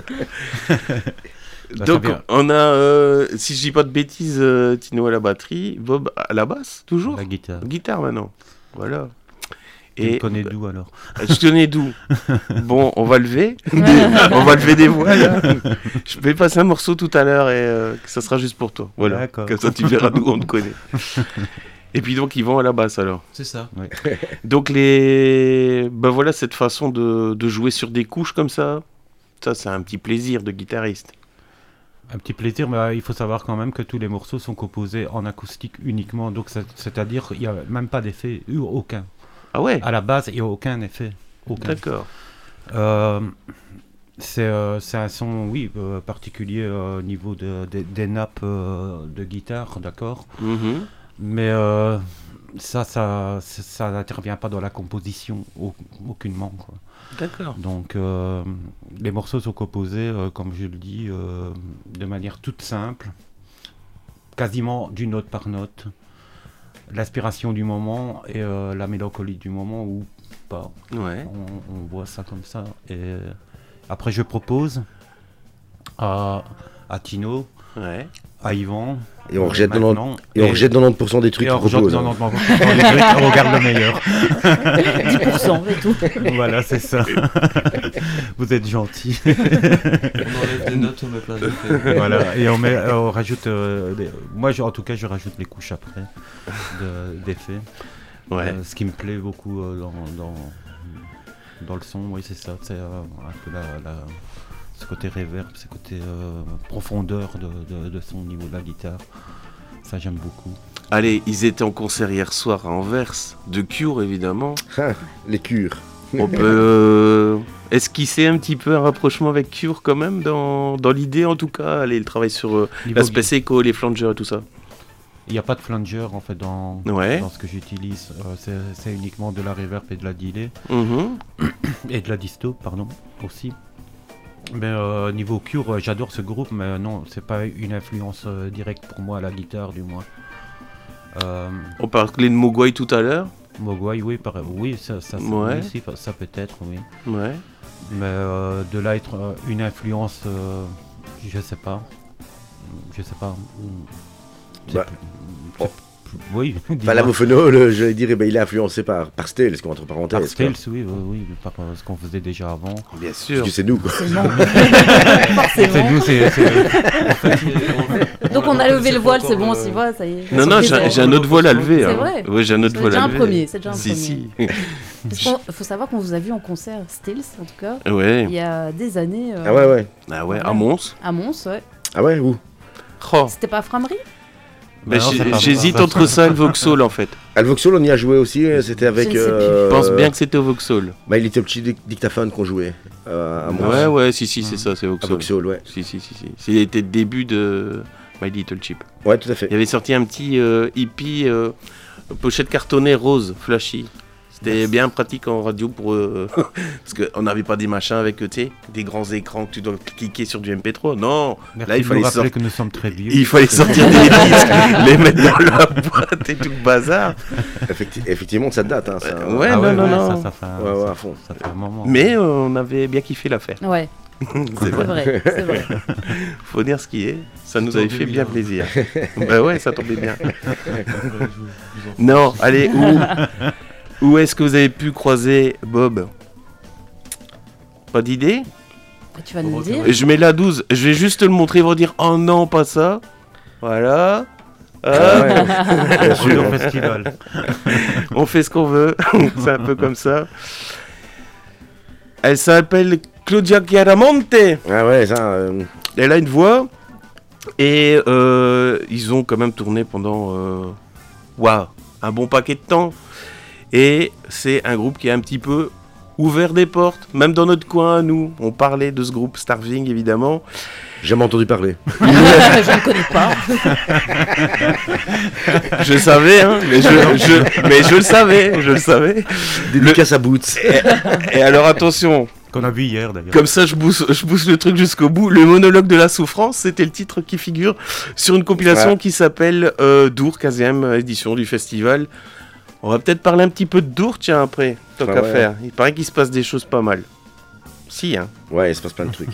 Bah, Donc très bien. on a, euh, si je dis pas de bêtises, euh, Tino à la batterie, Bob à la basse, toujours La guitare. Guitare maintenant, voilà. Tu Et me connais d'où alors? je tenais d'où? Bon, on va lever, on va lever des voix là. Je vais passer un morceau tout à l'heure et euh, ça sera juste pour toi. Voilà, D'accord. comme ça tu verras d'où on te connaît. Et puis donc ils vont à la basse alors. C'est ça. Ouais. Donc les, ben voilà cette façon de, de jouer sur des couches comme ça, ça c'est un petit plaisir de guitariste. Un petit plaisir, mais euh, il faut savoir quand même que tous les morceaux sont composés en acoustique uniquement, donc c'est- c'est-à-dire qu'il n'y a même pas d'effet, eu aucun. Ah ouais, À la base, il n'y a aucun effet. Aucun. d'accord. Euh, c'est euh, c'est un son, oui, euh, particulier euh, au niveau de, de- des nappes euh, de guitare, d'accord. Mhm. Mais euh, ça, ça, ça, ça n'intervient pas dans la composition, au- aucunement, quoi. D'accord. Donc, euh, les morceaux sont composés, euh, comme je le dis, euh, de manière toute simple, quasiment d'une note par note. L'inspiration du moment et euh, la mélancolie du moment, ou pas. Ouais. On, on voit ça comme ça. Et euh, après, je propose à, à Tino, Ouais. à Yvan. Et on rejette maintenant, Et on rejette quatre-vingt-dix pour cent des trucs et qu'il on rejette propose. hein. quatre-vingt-dix pour cent des trucs, on regarde le meilleur. dix pour cent et tout. Voilà, c'est ça. Vous êtes gentil. On enlève des notes, on met plein d'effets. Voilà, et on, met, euh, on rajoute. euh, des- Moi, je- en tout cas, je rajoute les couches après de- d'effets. Ouais. Euh, ce qui me plaît beaucoup euh, dans, dans, dans le son, oui, c'est ça. C'est euh, un peu la, la- ce côté reverb, ce côté euh, profondeur de, de, de son au niveau de la guitare. Ça, j'aime beaucoup. Allez, ils étaient en concert hier soir à Anvers, de Cure évidemment. Ah, les cures. On peut euh, esquisser un petit peu un rapprochement avec Cure quand même, dans, dans l'idée en tout cas. Allez, le travail sur euh, Niveau l'aspect gui- séco, les flangers et tout ça. Il n'y a pas de flanger en fait dans, Ouais. dans ce que j'utilise. Euh, c'est, c'est uniquement de la reverb et de la delay. Mhm. Et de la disto, pardon, aussi. Mais euh, niveau Cure, euh, j'adore ce groupe, mais non, c'est pas une influence euh, directe pour moi à la guitare, du moins. Euh, On parlait de Mogwai tout à l'heure. Mogwai, oui, par- oui, ça, ça, ça, Ouais. oui, si, ça peut être, oui. Ouais. Mais euh, de là être euh, une influence, euh, je sais pas. Je sais pas. C'est Bah, plus- oh. c'est plus- oui, Enfin, dis-moi. la Mofono, le- je vais dire, eh ben, il est influencé par, par Stales, quoi, entre Par parenthèses. Stales, quoi. oui, oui, oui, mais par euh, ce qu'on faisait déjà avant. Bien Parce sûr. que c'est nous, quoi. Forcément. C'est Forcément. nous, c'est. c'est- Donc on a levé le voile, c'est bon, on s'y va, ça y est. Non, non, j'ai j'ai un autre voile à lever. C'est hein. vrai. Ouais, j'ai un autre C'est voile déjà à un lever. premier, c'est déjà un Si, si. Parce qu'on- faut savoir qu'on vous a vu en concert, Stills en tout cas, il Ouais. y a des années. euh, Ah ouais, ouais. Ah ouais, à Mons. À Mons, ouais. Ah ouais, où? Oh. C'était pas à Framery? Bah, Bah non, j'ai- c'est pas J'hésite bon. entre ça et le Vauxhall en fait. Ah, le Vauxhall, on y a joué aussi, c'était avec. Je ne sais plus. euh, Je pense bien que c'était au Vauxhall. My Little Petit Dic- Dictaphone qu'on jouait. euh, à Mons. Ouais, ouais, si, si, c'est Mm. ça, c'est À Vauxhall. Vauxhall, ouais. Si, si, si, si. C'était le début de My Little Chip. Ouais, tout à fait. Il avait sorti un petit euh, hippie euh, pochette cartonnée rose, flashy. C'était bien pratique en radio pour euh, parce qu'on n'avait pas des machins avec tu sais, des grands écrans que tu dois cliquer sur du M P trois. Non, Merci là il de fallait nous rappeler sortir. que nous sommes très vieux. Il fallait sortir des disques, les mettre dans la boîte et tout le bazar. Effecti- effectivement, ça date. Hein, ça, Ouais, Ah non, ouais, non, ouais, non. Ça, ça fait, Ouais, ouais, ça- à fond. ça fait un moment. Mais euh, on avait bien kiffé l'affaire. Ouais, C'est c'est vrai. vrai, c'est vrai. Faut dire ce qui est. Ça nous Ça avait tombait fait bien bien. plaisir. Bah ouais, ça tombait bien. Faudrait jouer plus en Non, allez, où Où est-ce que vous avez pu croiser Bob? Pas d'idée? Tu vas nous dire. Je mets la douze, je vais juste te le montrer, ils vont dire oh non, pas ça. Voilà. Ah Ah, ouais, bien On est sûr. au festival. on fait ce qu'on veut, c'est un peu comme ça. Elle s'appelle Claudia Chiaramonte. Ah ouais, ça. euh, Elle a une voix. Et euh, ils ont quand même tourné pendant euh, waouh, un bon paquet de temps. Et c'est un groupe qui a un petit peu ouvert des portes. Même dans notre coin, nous, on parlait de ce groupe Starving, évidemment. J'ai jamais entendu parler. Je ne connais pas. Je savais, hein, mais je, je- mais je le savais, je le savais. Dédicace à Boots. Et, et alors attention, Qu'on a vu hier d'ailleurs. comme ça je pousse, je pousse le truc jusqu'au bout. Le monologue de la souffrance, c'était le titre qui figure sur une compilation Ouais. qui s'appelle euh, Dour, quinzième édition du festival. On va peut-être parler un petit peu de Dour, tiens, après, tant Ah qu'à ouais. faire. Il paraît qu'il se passe des choses pas mal. Si, hein. Ouais, il se passe plein de trucs.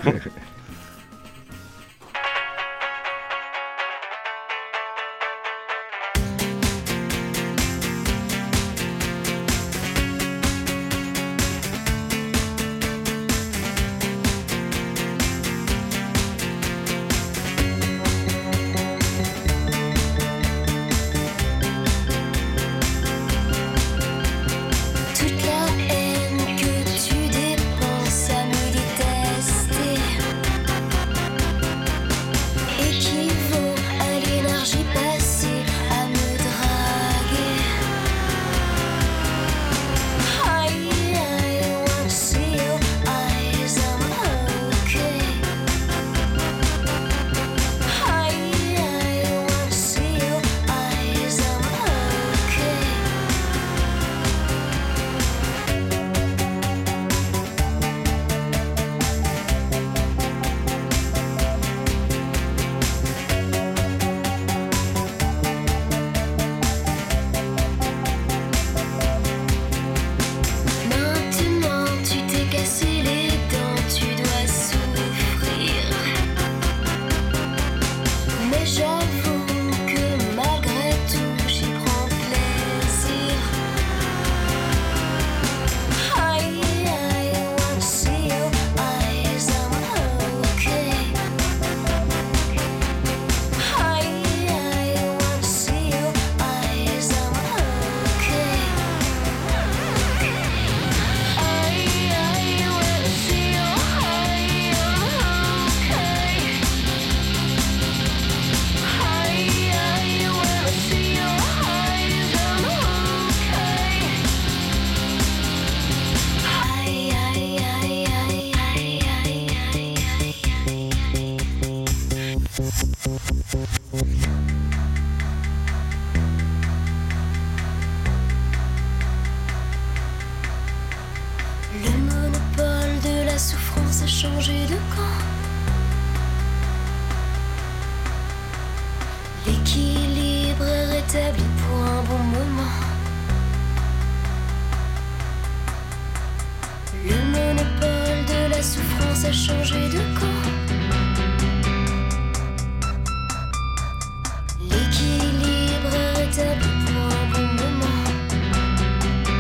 Toute la haine que tu dépenses à me détester équivaut à l'énergie passée à me draguer. I, I want to see your eyes, I'm okay. I, I want to see your eyes, I'm okay. Maintenant tu t'es cassé les dents, tu dois souffrir. Mais j'avoue que malgré tout j'y prends plaisir. I, I want to see your eyes, I'm okay. I, I want to see your eyes, I'm okay. Le monopole de la souffrance a changé de camp. L'équilibre est rétabli pour un bon moment. Le monopole de la souffrance a changé de camp. L'équilibre est rétabli pour un bon moment.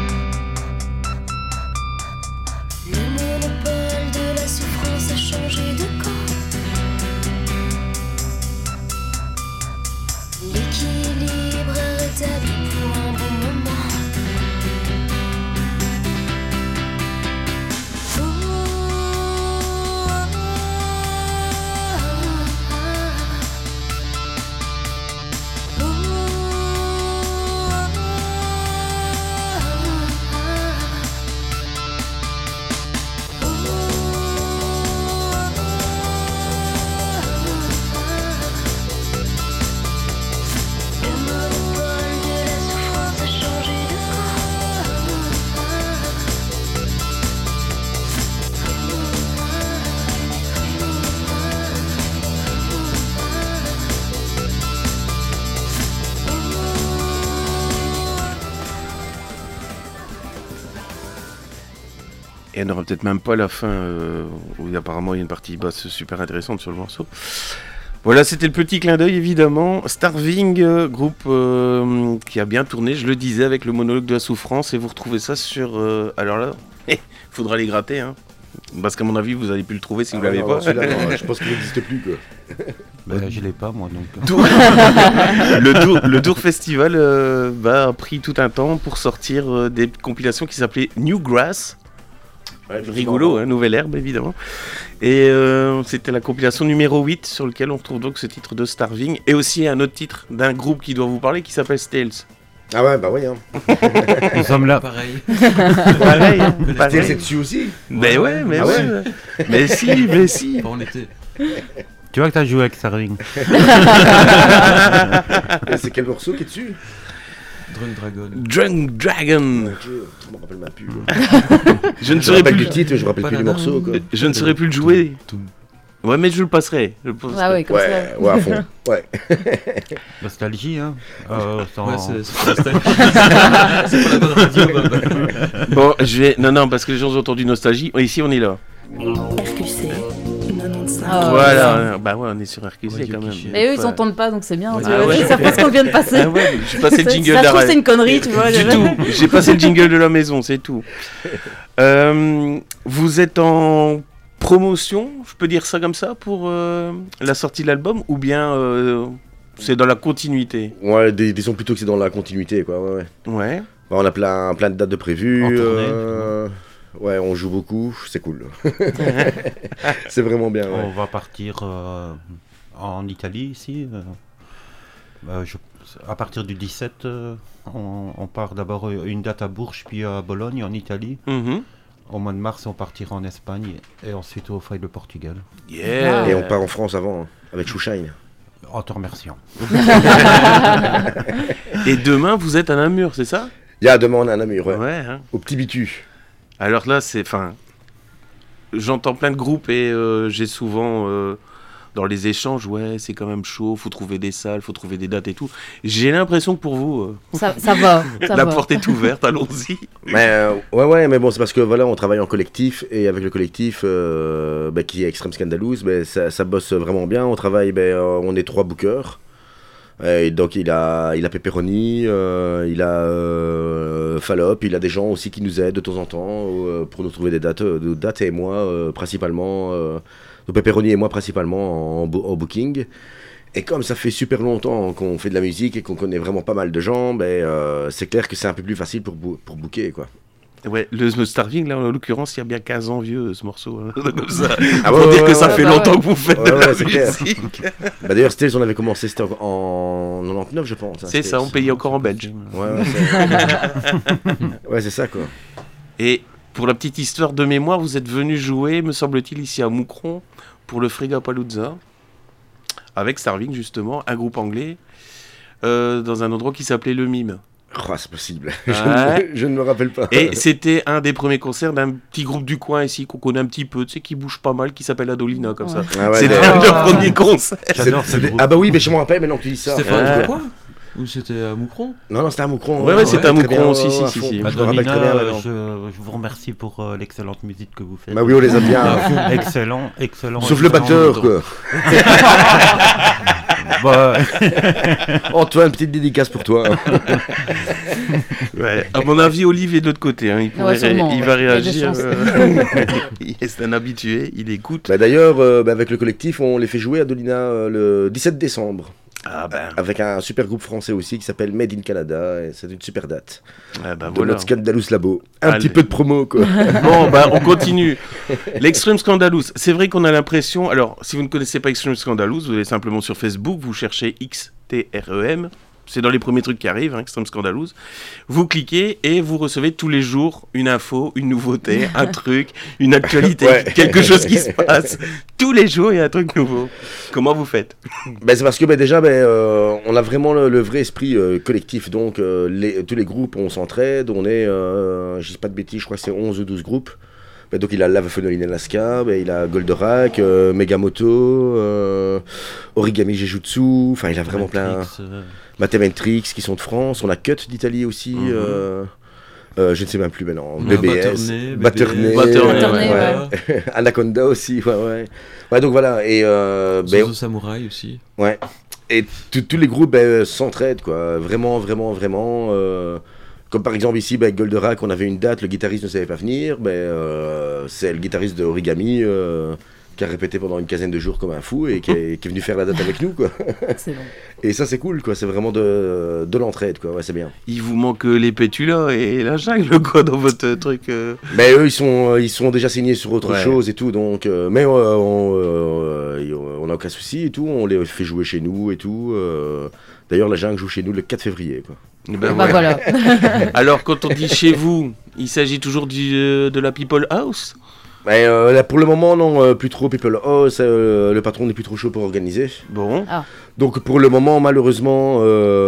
Le monopole de la souffrance a changé Et on n'aura peut-être même pas la fin, euh, où apparemment il y a une partie basse super intéressante sur le morceau. Voilà, c'était le petit clin d'œil évidemment. Starving, euh, groupe euh, qui a bien tourné, je le disais, avec le monologue de la souffrance. Et vous retrouvez ça sur... Euh, alors là, il faudra les gratter, hein. Parce qu'à mon avis, vous avez pu le trouver si Ah vous ouais, l'avez non, pas. celui-là, non, je pense qu'il n'existe plus, quoi. Bah, je l'ai pas moi donc. Dour- le, Dour, le Dour Festival euh, bah, a pris tout un temps pour sortir euh, des compilations qui s'appelaient New Grass. Ouais, Rigolo, hein, nouvelle herbe évidemment. Et euh, c'était la compilation numéro huit sur lequel on retrouve donc ce titre de Starving. Et aussi un autre titre d'un groupe qui doit vous parler qui s'appelle Stales. Ah ouais, bah oui. Hein. Nous sommes là. Pareil. Pareil, hein, pareil. Stales est dessus aussi. Mais ouais, mais Ah ouais. ouais. Mais si, mais si. Pas en été. Tu vois que t'as joué avec Starving. Et c'est quel morceau qui est dessus? Drunk Dragon. Drunk Dragon. Ok, je me rappelle ma pub. Je ne Je me saurais rappelle plus du titre, je me rappelle plus du morceau, quoi. Je ne saurais plus le jouer. Ouais, mais je le passerai. Je le passerai. Ah ouais, comme Ouais, ça. ouais, à fond. Ouais. Nostalgie, hein. Euh, sans- Ouais, c'est c'est pas la nostalgie. C'est pas la bonne radio, Bob. Bon, je vais. Non, non, parce que les gens ont entendu nostalgie. Ici, on est là. R Q C quatre-vingt-quinze. Ah, Voilà. Bah ouais, on est sur R Q C Radio quand même. cliché. Mais eux, ils Pas- s'entendent pas, donc c'est bien. Ouais, tu ah vois, ouais. ils savent pas ce qu'on vient de passer. Ah ouais, j'ai passé le Ça- jingle ça se trouve, d'arrêt. c'est une connerie, tu vois. Du je- tout. J'ai passé le jingle de la maison, c'est tout. Euh, vous êtes en promotion, je peux dire ça comme ça, pour euh, la sortie de l'album, ou bien euh, c'est dans la continuité? Ouais, dis- disons plutôt que c'est dans la continuité, quoi. Ouais, ouais. Ouais. Bah, on a plein, plein de dates de prévues. En tournée, euh, Ouais, on joue beaucoup, c'est cool. C'est vraiment bien, ouais. On va partir euh, en Italie ici. euh. Euh, je- À partir du dix-sept, euh, on, on part d'abord euh, une date à Bourges, puis à Bologne en Italie. Mhm. Au mois de mars, on partira en Espagne et ensuite au Faille de Portugal. Yeah. Et on part en France avant, hein, avec Chouchine. En te remerciant. Et demain, vous êtes à Namur, c'est ça? Il y a demain, on a un Namur, ouais. Ouais. Hein. Au Petit Bitu. Alors là, c'est, enfin, j'entends plein de groupes et euh, j'ai souvent euh, dans les échanges, ouais, c'est quand même chaud, faut trouver des salles, faut trouver des dates et tout. J'ai l'impression que pour vous, euh, Ça, ça va. Ça la va. porte est ouverte, allons-y. Mais euh, ouais, ouais, mais bon, c'est parce que voilà, on travaille en collectif et avec le collectif euh, bah, qui est Extreme Scandalous, bah, ça, ça bosse vraiment bien. On travaille, bah, euh, on est trois bookers. Et donc il a, il a Pepperoni, euh, il a euh, Fallop, il a des gens aussi qui nous aident de temps en temps euh, pour nous trouver des dates, euh, des dates et moi euh, principalement, euh, donc Pepperoni et moi principalement en, bo- en booking. Et comme ça fait super longtemps qu'on fait de la musique et qu'on connaît vraiment pas mal de gens, ben, euh, c'est clair que c'est un peu plus facile pour, bou- pour booker, quoi. Ouais, le, le Starving, là, en l'occurrence, il y a bien quinze ans vieux, ce morceau. Hein, comme ça. Ah Pour ouais, dire ouais, que ça ouais, fait bah longtemps ouais. que vous faites Ouais, de ouais, la c'est clair. musique. Bah, d'ailleurs, Stills, on avait commencé, c'était en, en quatre-vingt-dix-neuf, je pense. hein, C'est ça, Stills. on payait encore en belge. Ouais, ouais, c'est... ouais, c'est ça, quoi. Et pour la petite histoire de mémoire, vous êtes venu jouer, me semble-t-il, ici à Moucron, pour le Frigapalooza, avec Starving, justement, un groupe anglais, euh, dans un endroit qui s'appelait Le Mime. Oh, c'est possible. Ouais. je, ne, je ne me rappelle pas. Et c'était un des premiers concerts d'un petit groupe du coin ici, qu'on connaît un petit peu, tu sais, qui bouge pas mal, qui s'appelle Adolina, comme ça. Ah ouais, C'était mais- un de leurs premiers concerts. C'est- J'adore ce c'est des- groupe. Ah bah oui, mais je m'en rappelle maintenant que tu dis ça. C'était Ouais. pas à quoi? Ou c'était à Moucron? Non, non, c'était à Moucron. Ouais, ouais, c'était à très Moucron bien, aussi, ouais, si, à si, fond. si. Je me rappelle très bien Madonna, maintenant. je, je vous remercie pour euh, l'excellente musique que vous faites. Bah oui, on les aime bien. Excellent, excellent. Sauf le excellent. batteur, quoi. Bah, Antoine, petite dédicace pour toi. Ouais. À mon avis, Olive est de l'autre côté. Hein. Il, pourrait Ouais, sûrement, ré- il ouais. va Il y a des réagir. chances. euh, il est un habitué, il écoute. Bah, d'ailleurs, euh, bah, avec le collectif, on les fait jouer à Dolina euh, le dix-sept décembre. Ah ben, Avec un super groupe français aussi qui s'appelle Made in Canada. Et c'est une super date. ah ben De voilà. notre Scandalous Labo. Un Allez. petit peu de promo, quoi. Bon, bah, on continue. L'Extreme Scandalous. C'est vrai qu'on a l'impression. Alors, si vous ne connaissez pas Extreme Scandalous, vous allez simplement sur Facebook, vous cherchez X T R E M. C'est dans les premiers trucs qui arrivent, hein, Extreme Scandalous. Vous cliquez et vous recevez tous les jours une info, une nouveauté, un truc, une actualité, Ouais. quelque chose qui se passe. Tous les jours, il y a un truc nouveau. Comment vous faites? Ben, c'est parce que ben, déjà, ben, euh, on a vraiment le, le vrai esprit euh, collectif. Donc, euh, les, tous les groupes, on s'entraide. On est, euh, je dis pas de bêtises, je crois que c'est onze ou douze groupes. Ben, donc, il a Lava Phenolin Alaska, ben, il a Goldorak, euh, Megamoto, euh, Origami Jejutsu. Enfin, il a vraiment plein. Matrix, euh, Mathematrix qui sont de France. On a Cut d'Italie aussi. Mhm. euh, Euh, je ne sais même plus maintenant. Ouais, B B S, Batternet, Batternet, Batternet, ouais. Anaconda aussi, ouais, ouais. Ouais, donc voilà. Et euh, ben, Zozo Samouraï aussi. ouais. Et tous tous les groupes ben, s'entraident, quoi. Vraiment, vraiment, vraiment. euh, Comme par exemple ici, ben, avec Goldorak, on avait une date, le guitariste ne savait pas venir. Ben, euh, c'est le guitariste de Origami euh, qui a répété pendant une quinzaine de jours comme un fou et qui est, qui est venu faire la date avec nous, quoi. Excellent. Et ça, c'est cool, quoi. C'est vraiment de, de l'entraide, quoi. Ouais, c'est bien. Il vous manque euh, les pétulas et la jungle, quoi, dans votre euh, truc. euh. Mais eux, ils sont, ils sont déjà signés sur autre Ouais. chose et tout, donc. euh, mais euh, on euh, on n'a aucun souci et tout. On les fait jouer chez nous et tout. euh. D'ailleurs, la jungle joue chez nous le quatre février, quoi. Eh ben, Bah ouais. voilà. Alors, quand on dit chez vous, il s'agit toujours du, euh, de la People House? Mais euh, là, pour le moment, non, euh, plus trop People House. euh, le patron n'est plus trop chaud pour organiser. Bon. Ah. Donc, pour le moment, malheureusement,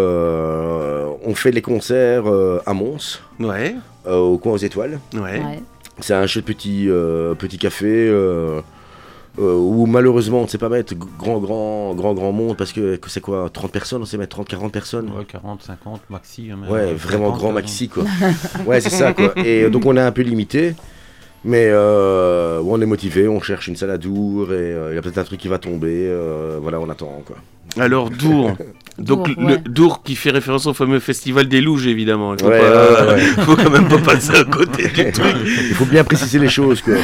euh, on fait les concerts euh, à Mons, Ouais. euh, au coin aux étoiles. Ouais. Ouais. C'est un chouette petit, euh, petit café euh, euh, où malheureusement on ne sait pas mettre grand, grand, grand, grand monde parce que, que c'est quoi, trente personnes, on sait mettre trente, quarante personnes. Ouais, quarante, cinquante maxi. hein, mais, Ouais, euh, vraiment cinquante, grand euh, maxi, quoi. Ouais, c'est ça, quoi. Et euh, donc on est un peu limité. Mais euh, ouais, on est motivé, on cherche une salle à Dour et euh, il y a peut-être un truc qui va tomber. euh, voilà, on attend, quoi. Alors, Dour. Donc, Dour, le ouais. Dour qui fait référence au fameux festival des Louges, évidemment. Il faut, Ouais, pas- ouais, ouais. faut quand même pas passer à côté du truc. Il faut bien préciser les choses, quoi.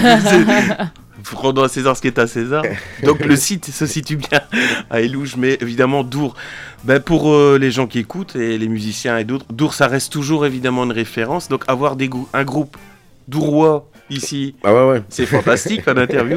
Faut rendre à César ce qui est à César. Donc le site se situe bien à Élouges, mais évidemment Dour. Ben, pour euh, les gens qui écoutent et les musiciens et d'autres, Dour ça reste toujours évidemment une référence. Donc avoir des grou- un groupe dourois ici, Ah ouais, ouais. c'est fantastique en interview.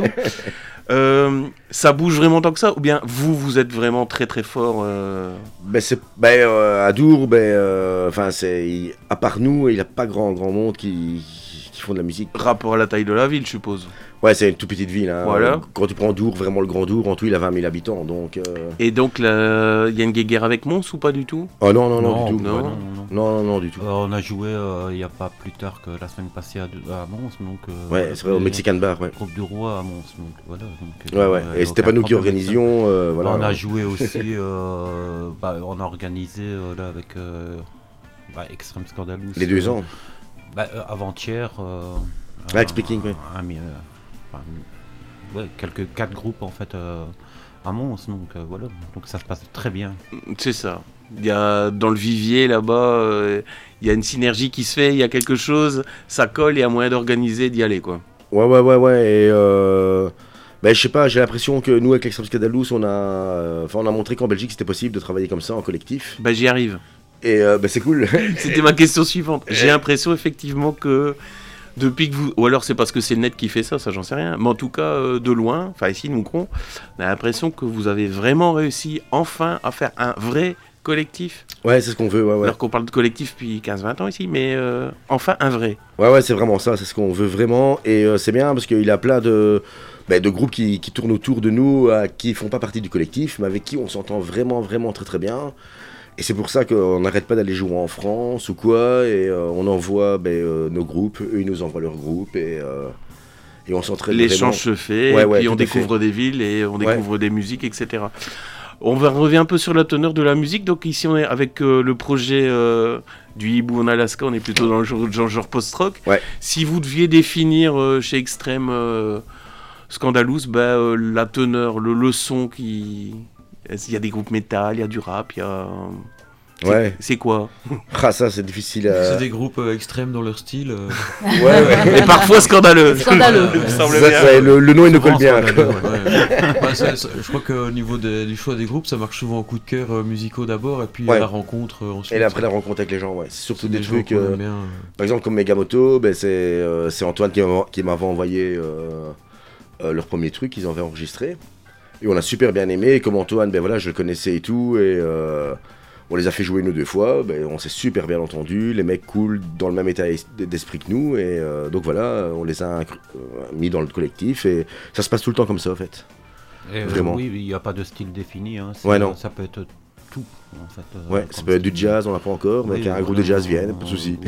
Euh, ça bouge vraiment tant que ça, ou bien vous vous êtes vraiment très très fort euh, Ben c'est ben euh, à Dour, ben euh, enfin c'est il- à part nous, il n'y a pas grand grand monde qui qui font de la musique. rapport à la taille de la ville, je suppose. Ouais, c'est une toute petite ville. Hein. Voilà. Quand tu prends Dour, vraiment le grand Dour, en tout, il a vingt mille habitants. Donc. euh, Et donc là, il y a une guéguerre avec Mons ou pas du tout? Oh non, non, non, Non, du tout. non. ouais, non, non, non. Non, non, non, du tout. Euh, on a joué euh, il n'y a pas plus tard que la semaine passée à, à Mons. Donc, euh, Ouais, c'est vrai, au les- Mexican Bar, ouais. Groupe du Roi à Mons. Donc, voilà, donc, Ouais, ouais. euh, Et c'était aucun pas nous qui problème avec ça. organisions. euh, voilà. On a joué aussi, euh, bah, on a organisé euh, là avec euh, bah, Extreme Scandalous. Les deux ans. Bah, euh, avant-hier. Euh, Ouais, avec Speaking, ouais. un mi- euh, enfin, ouais, quelques quatre groupes en fait euh, à Mons, donc euh, voilà, donc ça se passe très bien. C'est ça. Il y a dans le vivier là-bas, euh, il y a une synergie qui se fait, il y a quelque chose, ça colle, il y a moyen d'organiser, d'y aller quoi. Ouais, ouais, ouais, ouais. Et. Euh... Ben, je sais pas, j'ai l'impression que nous, avec Extreme Scandalous, on a, euh, enfin, on a montré qu'en Belgique, c'était possible de travailler comme ça, en collectif. Bah j'y arrive. Et euh, ben, c'est cool. C'était ma question suivante. J'ai l'impression effectivement que depuis que vous... Ou alors c'est parce que c'est le net qui fait ça, ça j'en sais rien. Mais en tout cas, euh, de loin, enfin ici, nous, on a l'impression que vous avez vraiment réussi enfin à faire un vrai collectif. Ouais, c'est ce qu'on veut, ouais, ouais. Alors qu'on parle de collectif depuis quinze vingt ans ici, mais euh, enfin un vrai. Ouais, ouais, c'est vraiment ça, c'est ce qu'on veut vraiment. Et euh, c'est bien parce qu'il y a plein de, ben, de groupes qui, qui tournent autour de nous, euh, qui font pas partie du collectif, mais avec qui on s'entend vraiment, vraiment très, très bien. Et c'est pour ça qu'on n'arrête pas d'aller jouer en France ou quoi, et euh, on envoie ben, euh, nos groupes, eux ils nous envoient leurs groupes, et, euh, et on s'entraide vraiment. L'échange se fait, Ouais, et ouais, puis on tout à découvre fait. des villes et on Ouais. découvre des musiques, et cetera. On va revient un peu sur la teneur de la musique. Donc ici on est avec euh, le projet euh, du Hibou en Alaska, on est plutôt dans le genre, genre, genre post-rock. Ouais. Si vous deviez définir euh, chez Extreme euh, Scandalous, bah, euh, la teneur, le, le son qui... Il y a des groupes métal, il y a du rap, il y a... C'est- Ouais. C'est quoi? Ah, ça c'est difficile à... C'est des groupes euh, extrêmes dans leur style. euh. Ouais, ouais. Et parfois scandaleux. Scandaleux. Il me semble Ça, bien. c'est- le, le nom il nous colle bien. Scandaleux, quoi. ouais. Ouais. Bah, c'est- c'est- je crois qu'au niveau des- du choix des groupes, ça marche souvent en coup de cœur euh, musicaux d'abord, et puis Ouais. à la rencontre euh, ensuite. Et là, après la rencontre avec les gens, ouais. C'est surtout des, gens trucs... qu'on euh, aime bien. Par exemple, comme Megamoto, ben, c'est euh, c'est Antoine qui m'avait qui m'avait envoyé euh, euh, leur premier truc qu'ils avaient enregistré. Et on a super bien aimé. Et comme Antoine, ben, voilà, je le connaissais et tout. Et euh, on les a fait jouer une ou deux fois. Ben, on s'est super bien entendu. Les mecs cool, dans le même état es- d'esprit que nous. Et euh, donc voilà, on les a incru- euh, mis dans le collectif. Et ça se passe tout le temps comme ça, en fait. Et, euh, Vraiment. oui, il n'y a pas de style défini. Hein. c'est- Ouais, non. Ça peut être tout. En fait, euh, Ouais, ça comme peut être du style. jazz, on l'a pas encore. Mais Oui, qu'un groupe voilà, de jazz ou- vienne, pas de souci.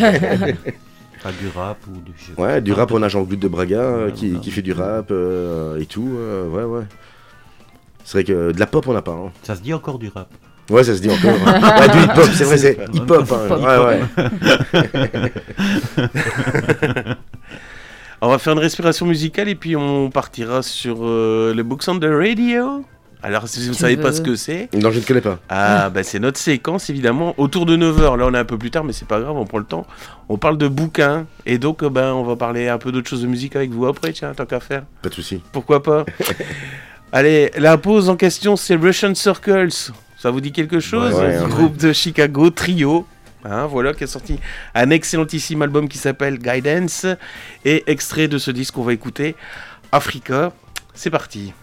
Pas du rap ou du. je sais Ouais, pas. du rap, on a Jean-Claude de Braga euh, Ouais, qui, voilà. qui fait du rap euh, et tout. euh, ouais, ouais. C'est vrai que de la pop, on n'a pas. Hein. Ça se dit encore du rap. Ouais, ça se dit encore. Hein. Ah, du hip-hop, c'est vrai, c'est hip-hop. Hein. Ouais, ouais. On va faire une respiration musicale et puis on partira sur euh, le Books on the Radio. Alors, si vous ne savez veux... pas ce que c'est... Non, je ne connais pas. Ah, bah c'est notre séquence, évidemment, autour de neuf heures. Là, on est un peu plus tard, mais c'est pas grave, on prend le temps. On parle de bouquins, et donc, euh, ben, on va parler un peu d'autres choses de musique avec vous après, tiens, tant qu'à faire. Pas de souci. Pourquoi pas. Allez, la pause en question, c'est Russian Circles. Ça vous dit quelque chose? Ouais, ouais, Groupe ouais. de Chicago, trio. Hein, voilà, qui a sorti un excellentissime album qui s'appelle Guidance. Et extrait de ce disque qu'on va écouter, Africa. C'est parti.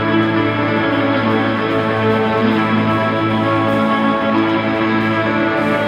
Thank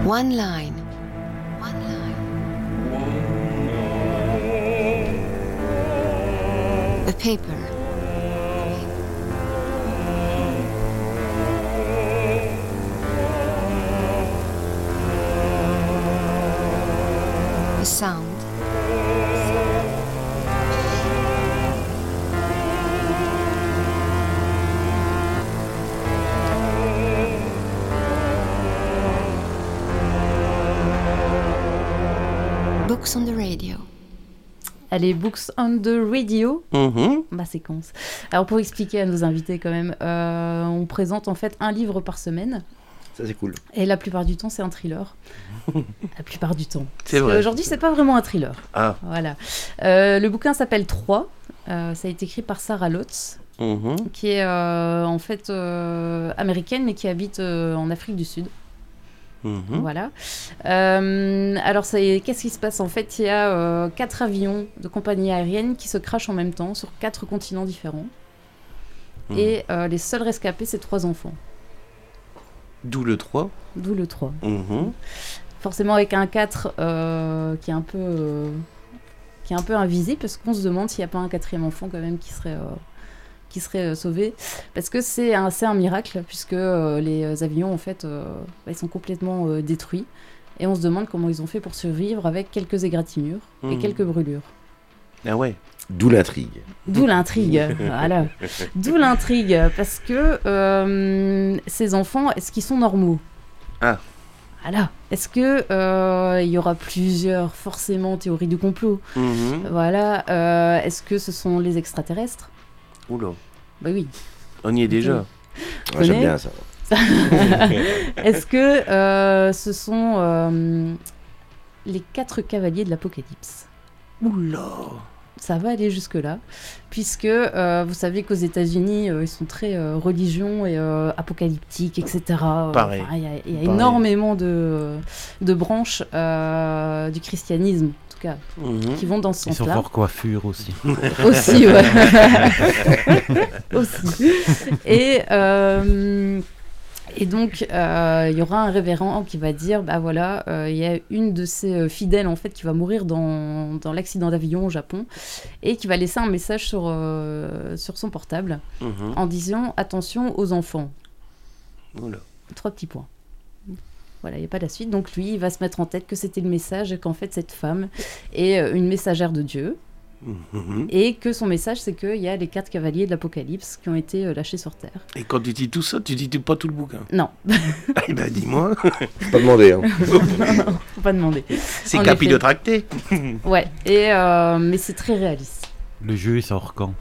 One line. One line. A paper. A sound. Books on the radio. Allez, Books on the Radio. Mhm. Bah, c'est con. ça. Alors, pour expliquer à nos invités, quand même, euh, on présente en fait un livre par semaine. Ça, c'est cool. Et la plupart du temps, c'est un thriller. La plupart du temps. C'est Parce vrai. Aujourd'hui, c'est pas vraiment un thriller. Ah. Voilà. Euh, le bouquin s'appelle trois. Euh, ça a été écrit par Sarah Lotz, Mhm. qui est euh, en fait euh, américaine, mais qui habite euh, en Afrique du Sud. Mhm. Voilà. Euh, alors, ça y est, qu'est-ce qui se passe? En fait, il y a euh, quatre avions de compagnie aérienne qui se crashent en même temps sur quatre continents différents. Mhm. Et euh, les seuls rescapés, c'est trois enfants. D'où le trois. D'où le trois. Mhm. Forcément avec un quatre euh, qui est un peu euh, qui est un peu invisible, parce qu'on se demande s'il n'y a pas un quatrième enfant quand même qui serait euh, qui serait euh, sauvé, parce que c'est un c'est un miracle, puisque euh, les avions en fait euh, bah, ils sont complètement euh, détruits, et on se demande comment ils ont fait pour survivre avec quelques égratignures et Mhm. quelques brûlures. Ah ouais. D'où l'intrigue. D'où l'intrigue, voilà. D'où l'intrigue, parce que euh, ces enfants, est-ce qu'ils sont normaux? Ah. Voilà. Est-ce que euh, il y aura plusieurs, forcément, théories du complot? Mhm. Voilà. Euh, est-ce que ce sont les extraterrestres? Oula. Bah oui. On y est déjà. Tu Ouais, j'aime connais bien ça. Est-ce que euh, ce sont euh, les quatre cavaliers de l'Apocalypse? Oula. Ça va aller jusque-là, puisque euh, vous savez qu'aux États-Unis, euh, ils sont très euh, religion et euh, apocalyptiques, et cetera. Pareil. Enfin, Il y a, il y a Pareil. énormément de, de branches euh, du christianisme, en tout cas, Mhm. qui vont dans ce Ils sont sens-là. fort coiffures aussi. Aussi, ouais. Aussi. Et, euh, et donc, euh, il y aura un révérend qui va dire, bah voilà, euh, il y a une de ses euh, fidèles, en fait, qui va mourir dans, dans l'accident d'avion au Japon, et qui va laisser un message sur, euh, sur son portable, Mhm. en disant, attention aux enfants. Oula. Trois petits points. Voilà, il n'y a pas la suite. Donc lui, il va se mettre en tête que c'était le message et qu'en fait, cette femme est euh, une messagère de Dieu. Mhm. Et que son message, c'est qu'il y a les quatre cavaliers de l'Apocalypse qui ont été euh, lâchés sur Terre. Et quand tu dis tout ça, tu dis pas tout le bouquin. Non, Eh ben dis-moi. Faut pas demander. Hein. faut pas demander. C'est En capillotracté. Ouais, et, euh, mais c'est très réaliste. Le jeu, il sort quand?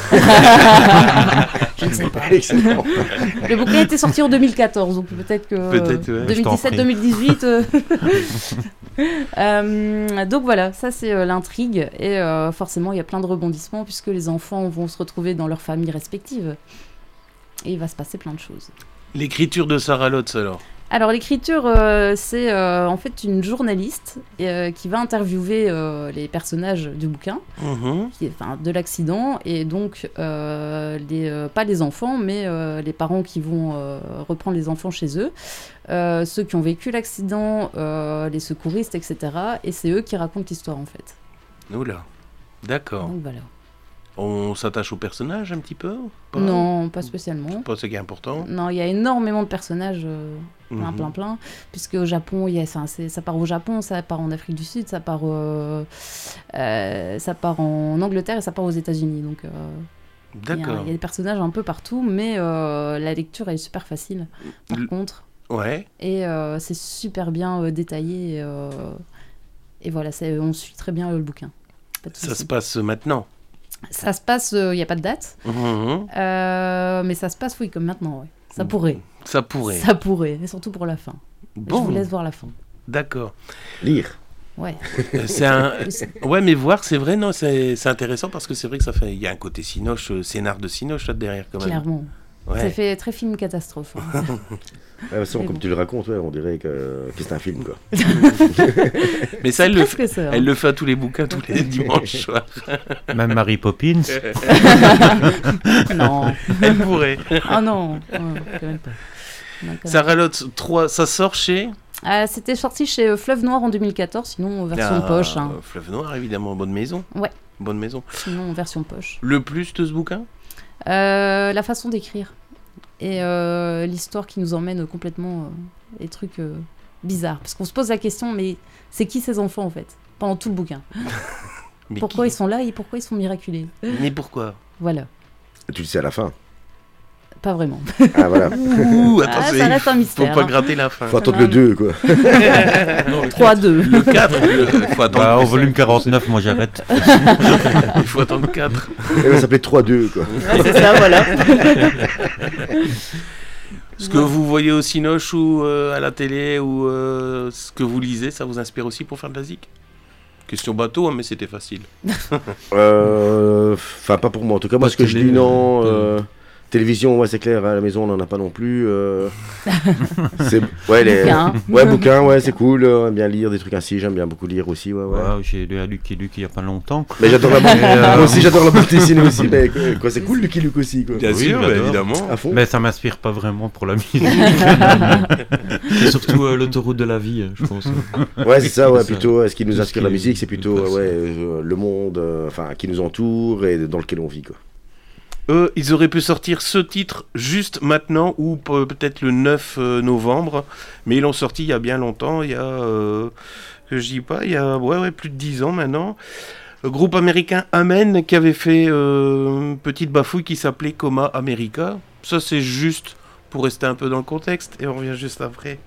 Je ne sais pas. Excellent. Le bouquin était sorti en deux mille quatorze, donc peut-être que Peut-être, ouais. deux mille dix-sept deux mille dix-huit. euh, Je euh, donc voilà, ça c'est euh, l'intrigue. Et euh, forcément, il y a plein de rebondissements puisque les enfants vont se retrouver dans leurs familles respectives. Et il va se passer plein de choses. L'écriture de Sarah Lotz alors. Alors l'écriture, euh, c'est euh, en fait une journaliste euh, qui va interviewer euh, les personnages du bouquin, Mhm. qui, enfin, de l'accident, et donc euh, les, euh, pas les enfants, mais euh, les parents qui vont euh, reprendre les enfants chez eux, euh, ceux qui ont vécu l'accident, euh, les secouristes, et cetera. Et c'est eux qui racontent l'histoire en fait. Oula. D'accord. Donc voilà. On s'attache au personnage un petit peu? Pas Non, pas spécialement. Pas ce qui est important. Non, il y a énormément de personnages, euh, plein, Mhm. plein, plein. Puisque au Japon, il y a, ça, c'est- ça part au Japon, ça part en Afrique du Sud, ça part, euh, euh, ça part en Angleterre et ça part aux États-Unis. Donc, euh, il y, a- D'accord. il y a des personnages un peu partout, mais euh, la lecture elle est super facile. Par Le- contre, Ouais. et euh, c'est super bien euh, détaillé. Et, euh, et voilà, c'est- on suit très bien euh, le bouquin. Pas de Ça souci. se passe maintenant. Ça se passe, il n'y a pas de date, Mhm. euh, mais ça se passe, oui, comme maintenant. Ouais. Ça pourrait. Ça pourrait. Ça pourrait, et surtout pour la fin. Bon. Je vous laisse voir la fin. D'accord. Lire. Ouais. Euh, C'est un. Ouais, mais voir, c'est vrai, non, c'est c'est intéressant parce que c'est vrai que ça fait. Il y a un côté Cinoche, euh, scénar de Cinoche là derrière quand même. Clairement. Ouais. Ça fait très film catastrophe. hein. Ouais, de toute façon, Mais comme bon. tu le racontes, ouais, on dirait que, que c'est un film, quoi. Mais ça, elle le, presque ça, hein. elle le fait à tous les bouquins tous les dimanches soirs. Même Mary Poppins. Non. Elle pourrait. Ah non, non, quand même pas. Non, quand même Sarah Lotz, trois, ça sort chez. Ah, c'était sorti chez euh, Fleuve Noir en deux mille quatorze, sinon en version Ah, poche. Hein. Fleuve Noir, évidemment, bonne maison. Ouais. Bonne maison. Sinon en version poche. Le plus de ce bouquin Euh, la façon d'écrire. Et euh, l'histoire qui nous emmène complètement euh, des trucs euh, bizarres. Parce qu'on se pose la question, mais c'est qui ces enfants en fait pendant tout le bouquin. Mais Pourquoi qui ils sont là et pourquoi ils sont miraculés. Mais pourquoi Voilà. Tu le sais à la fin. Pas vraiment. Ah voilà. Ouh, attends, Ah, c'est- ça reste un mystère. Faut pas hein. gratter la fin. Faut attendre le deux, quoi. trois deux. Le quatre, le- faut attendre Bah, le au cinq. volume quarante-neuf, moi j'arrête. Il faut attendre quatre. Elle va s'appeler trois deux, quoi. Ouais, c'est ça, voilà. Ce que vous voyez au Cinoche ou euh, à la télé ou euh, ce que vous lisez, ça vous inspire aussi pour faire de la zik? Question bateau, hein, mais c'était facile. Euh, Enfin, pas pour moi. En tout cas, moi, Pas ce que je télé, dis, non. euh, euh, Télévision, ouais, c'est clair. À la maison, on n'en a pas non plus. euh, c'est ouais, les... Bouquin. ouais, bouquin, ouais, c'est cool. euh, J'aime bien lire des trucs ainsi. J'aime bien beaucoup lire aussi, ouais, ouais. Ouais, j'ai lu à Lucky Luke il y a pas longtemps. Mais j'adore la bande. Et, euh, Moi aussi, j'adore la bande dessinée aussi. Mais quoi, quoi, c'est cool, Lucky Luke aussi, quoi. Bien Oui, sûr, bah, j'adore. évidemment. À fond. Mais ça m'inspire pas vraiment pour la musique. C'est surtout euh, l'autoroute de la vie, euh, je pense. Ouais, c'est ça, ouais, C'est ça. plutôt. euh, Ce qui nous Tout ce inspire qui la est- musique, c'est plutôt, passe. euh, ouais, euh, le monde, euh, enfin, qui nous entoure et dans lequel on vit, quoi. Eux, ils auraient pu sortir ce titre juste maintenant ou pe- peut-être le neuf euh, novembre, mais ils l'ont sorti il y a bien longtemps, il y a, euh, que je dis pas, il y a ouais, ouais, plus de dix ans maintenant. Le groupe américain Amen qui avait fait euh, une petite bafouille qui s'appelait Coma America. Ça, c'est juste pour rester un peu dans le contexte et on revient juste après.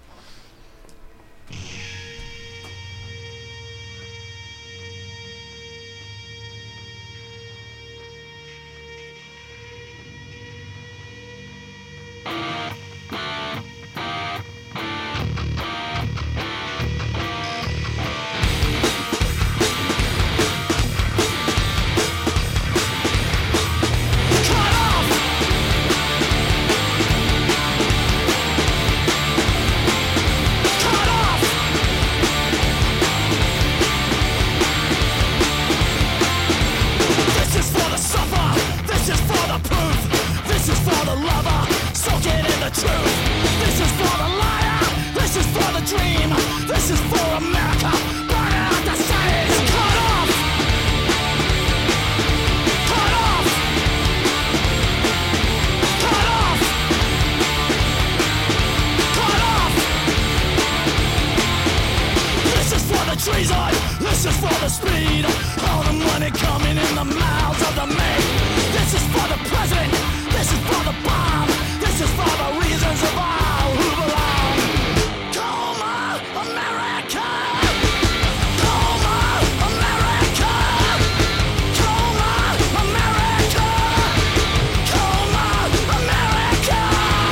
This is for the suffer, this is for the proof, this is for the lover, soaking in the truth. This is for the liar, this is for the dream, this is for America, burning out the cities. Cut off! Cut off! Cut off! Cut off! This is for the treason, this is for the speed, all the money coming in the mouths of the maid. This is for the president, this is for the bomb, this is for the reasons of all who belong. Coma America! Coma America! Coma America! Coma America!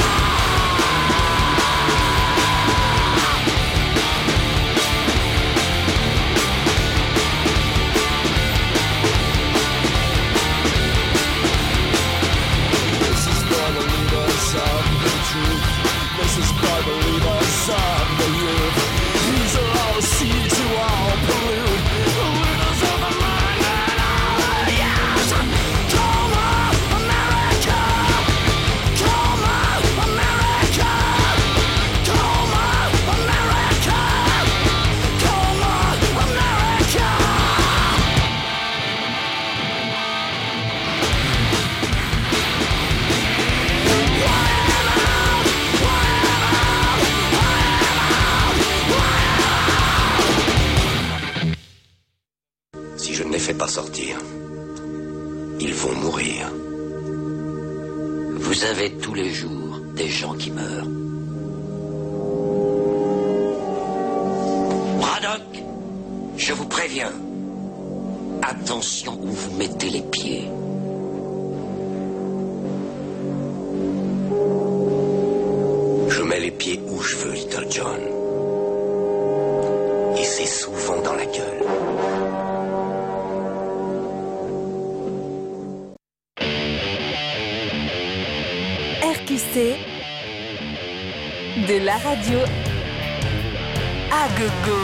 This is for the leaders of the truth. This is for the leaders of the youth. These are all the seeds who all pollute. The leaders of the mind and all the youth. Coma America! Coma America! Coma America! Coma America! Si je ne les fais pas sortir, ils vont mourir. Vous avez tous les jours des gens qui meurent. Braddock, je vous préviens. Attention où vous mettez les pieds. Je mets les pieds où je veux, Little John. Et c'est souvent dans la gueule. R Q C, de la radio à gogo.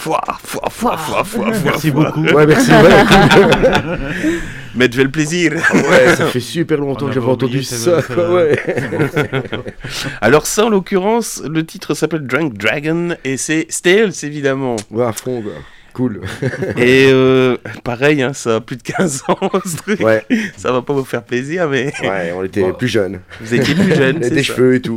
Foi, foi, foi, foi, foi, Merci foi. beaucoup. Ouais, merci. Ouais. Mais tu fais le plaisir. Ouais, ça fait super longtemps On que j'avais avait entendu oublié, ça, c'est quoi, vrai, ouais. Alors ça, en l'occurrence, le titre s'appelle Drunk Dragon et c'est Stales, évidemment. Ouais, à fond, quoi. Cool. Et euh, pareil, hein, ça a plus de quinze ans, ce truc. Ouais. Ça va pas vous faire plaisir, mais... Ouais, on était Bon. plus jeunes. Vous étiez plus jeunes, Et c'est des ça. cheveux et tout.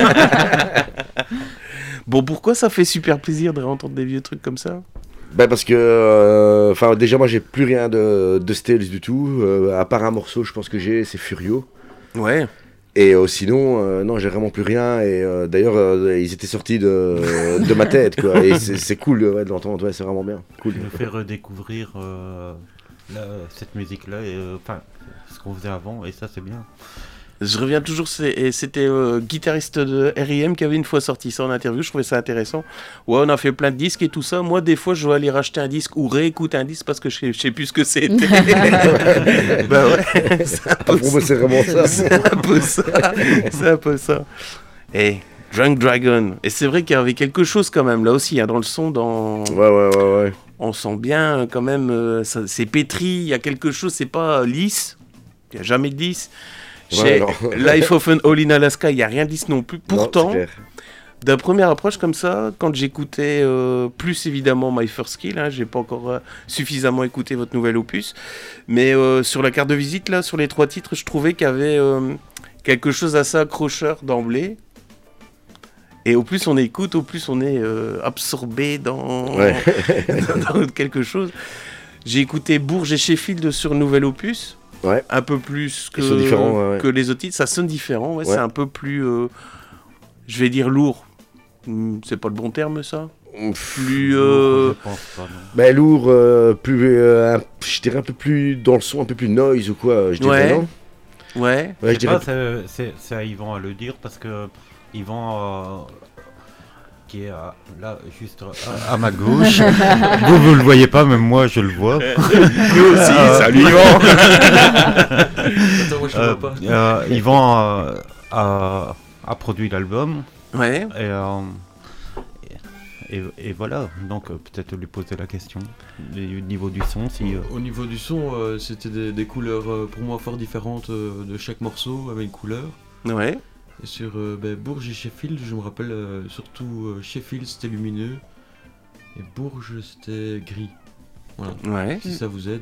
Bon, pourquoi ça fait super plaisir de réentendre des vieux trucs comme ça? Ben parce que, enfin, euh, déjà moi j'ai plus rien de, de Stales du tout, euh, à part un morceau, je pense que j'ai, c'est Furio. Ouais. Et euh, sinon, euh, non, j'ai vraiment plus rien. Et euh, d'ailleurs, euh, ils étaient sortis de, de ma tête, quoi. Et c'est, c'est cool ouais, de l'entendre, ouais, c'est vraiment bien. Cool. Tu nous fais redécouvrir euh, la- cette musique-là, et euh, enfin, ce qu'on faisait avant, et ça c'est bien. Je reviens toujours, c'est- et c'était euh, guitariste de R I M qui avait une fois sorti ça en interview, je trouvais ça intéressant. Ouais, on a fait plein de disques et tout ça. Moi, des fois, je dois aller racheter un disque ou réécouter un disque parce que je sais, je sais plus ce que c'était. Bah ouais, c'est un peu Ah, pour moi, c'est vraiment ça. C'est un peu ça. C'est un peu ça. Et Drunk Dragon. Et c'est vrai qu'il y avait quelque chose quand même, là aussi, hein, dans le son, dans... Ouais, ouais, ouais, ouais. On sent bien euh, quand même, euh, ça- c'est pétri, il y a quelque chose, c'est pas euh, lisse. Il n'y a jamais de lisse. Ouais, Chez non. Life of an All in Alaska, il n'y a rien de lisse non plus. Non, Pourtant, c'est clair. de première approche comme ça, quand j'écoutais euh, plus évidemment My First Kill, hein, j'ai pas encore euh, suffisamment écouté votre nouvel opus, mais euh, sur la carte de visite, là, sur les trois titres, je trouvais qu'il y avait euh, quelque chose d'assez accrocheur d'emblée. Et au plus on écoute, au plus on est euh, absorbé dans... Ouais. dans quelque chose. J'ai écouté Bourges et Sheffield sur le nouvel opus. Ouais. Un peu plus que, Ils sont différents, ouais, ouais. que les autres titres. Ça sonne différent. Ouais, Ouais. C'est un peu plus, euh, je vais dire lourd. Hmm, C'est pas le bon terme, ça. Plus. euh, Je pense pas, non. Ben lourd, euh, plus, euh, un- je dirais un peu plus dans le son, un peu plus noise ou quoi, je dirais Ouais. non. Ouais. Ouais, je Je sais dirais. pas, c'est- c'est c'est à Yvan à le dire, parce que Yvan, euh, qui est à- là, juste à, à ma gauche, vous, vous le voyez pas, même moi, je le vois. Nous aussi, Euh, salut Yvan. Attends, moi je le Euh, vois pas. euh, Yvan euh, a, a produit l'album. Ouais. Et, euh, et, et voilà, donc euh, peut-être lui poser la question du niveau du son. Si, euh, Au niveau du son, euh, c'était des, des couleurs euh, pour moi fort différentes euh, de chaque morceau avec une couleur. Ouais. Et sur euh, ben, Bourges et Sheffield, je me rappelle euh, surtout euh, Sheffield c'était lumineux et Bourges c'était gris. Voilà. Ouais. Si ça vous aide.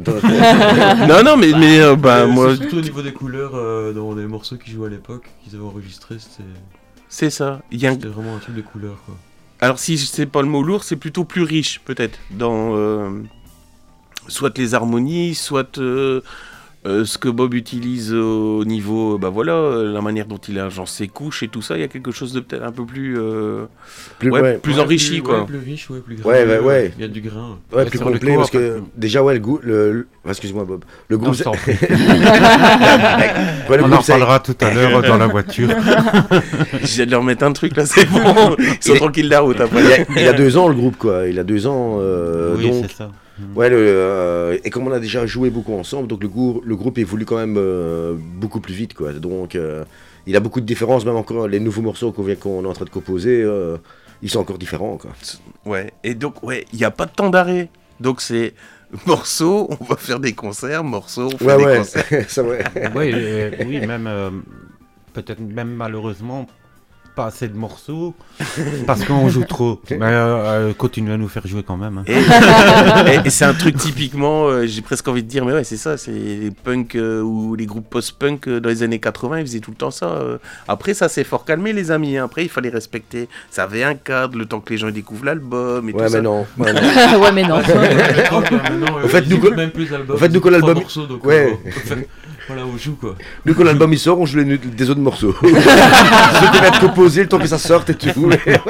non, non, mais, mais euh, bah, Euh, c'est moi. surtout au niveau des couleurs euh, dans les morceaux qu'ils jouaient à l'époque, qu'ils avaient enregistrés, c'était. C'est ça. Il y a un- C'était vraiment un truc de couleur quoi. Alors, si c'est pas le mot lourd, c'est plutôt plus riche, peut-être, dans euh, soit les harmonies, soit euh, euh, ce que Bob utilise au niveau, bah voilà, euh, la manière dont il agence ses couches et tout ça. Il y a quelque chose de peut-être un peu plus, euh, Plus- ouais, ouais. plus Ouais, enrichi, plus, quoi. Ouais, plus riche, ouais, plus Ouais, granueux, ouais, ouais. Il y a du grain. Ouais, Et plus sur le complet coup, parce après- que déjà ouais le goût, le, le- ah, excuse-moi Bob, le Non, groupe. je t'en c'est- prie. Ouais, le on en groupe, c'est- reparlera tout à l'heure dans la voiture. J'ai de leur mettre un truc là, c'est bon. Ils sont Il est- tranquilles la route après. Il a, il a deux ans le groupe quoi, il a deux ans euh, Oui, donc c'est ça. ouais le, euh, et comme on a déjà joué beaucoup ensemble donc le, goût, le groupe évolue quand même euh, beaucoup plus vite quoi donc euh, il a beaucoup de différences même encore les nouveaux morceaux qu'on vient qu'on est en train de composer euh, ils sont encore différents quoi. Ouais. Et donc, ouais, il n'y a pas de temps d'arrêt. Donc, c'est morceau, on va faire des concerts, morceau, on fait Ouais des ouais concerts. ça ouais. Oui, et- oui, même euh, peut-être même malheureusement pas assez de morceaux parce qu'on joue trop. Mais euh, euh, continuez à nous faire jouer quand même. hein. Et, et- et c'est un truc typiquement, euh, j'ai presque envie de dire, mais ouais, c'est ça, c'est les punks euh, ou les groupes post-punk euh, dans les années quatre-vingts, ils faisaient tout le temps ça. euh. Après, ça s'est fort calmé, les amis. hein. Après, il fallait respecter. Ça avait un cadre, le temps que les gens découvrent l'album et Ouais tout mais ça. non. Ouais, non. ouais, mais non. En En fait, nous, même plus l'album. en fait, nous, quand trois l'album- morceaux, donc ouais. on peut faire- voilà, on joue quoi. Nous quand l'album il sort on joue les, des autres morceaux. Ceux qui vont être composés le temps que ça sorte et tout.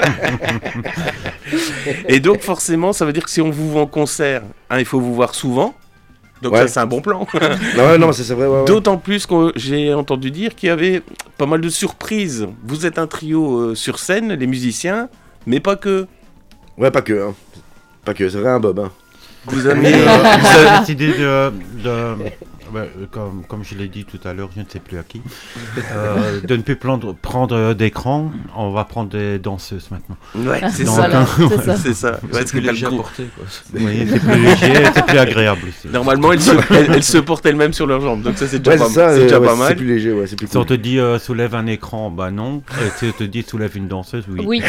Et donc, forcément, ça veut dire que si on vous voit en concert, hein, il faut vous voir souvent. Donc, Ouais. ça, c'est un bon plan. Non ouais, non c'est c'est vrai ouais, ouais. D'autant plus que j'ai entendu dire qu'il y avait pas mal de surprises. Vous êtes un trio euh, sur scène, les musiciens, mais pas que. Ouais pas que hein. Pas que c'est vrai un Bob hein. Vous avez, Euh, euh, on a décidé de, de bah, comme, comme je l'ai dit tout à l'heure, je ne sais plus à qui, euh, de ne plus prendre, prendre d'écran, on va prendre des danseuses maintenant. Ouais, c'est Donc, ça. hein, C'est ça. C'est ça. C'est Ouais, plus que léger à le porter, quoi. Oui, c'est plus léger, c'est plus agréable aussi. Normalement, elles se, elles, elles se portent elles-mêmes sur leurs jambes, donc ça c'est déjà, Ouais, pas, c'est ça, c'est déjà euh, pas ouais, mal. c'est plus léger, ouais, c'est plus Si on cool. te dit euh, soulève un écran, bah non. Et si on te dit soulève une danseuse, oui. Oui.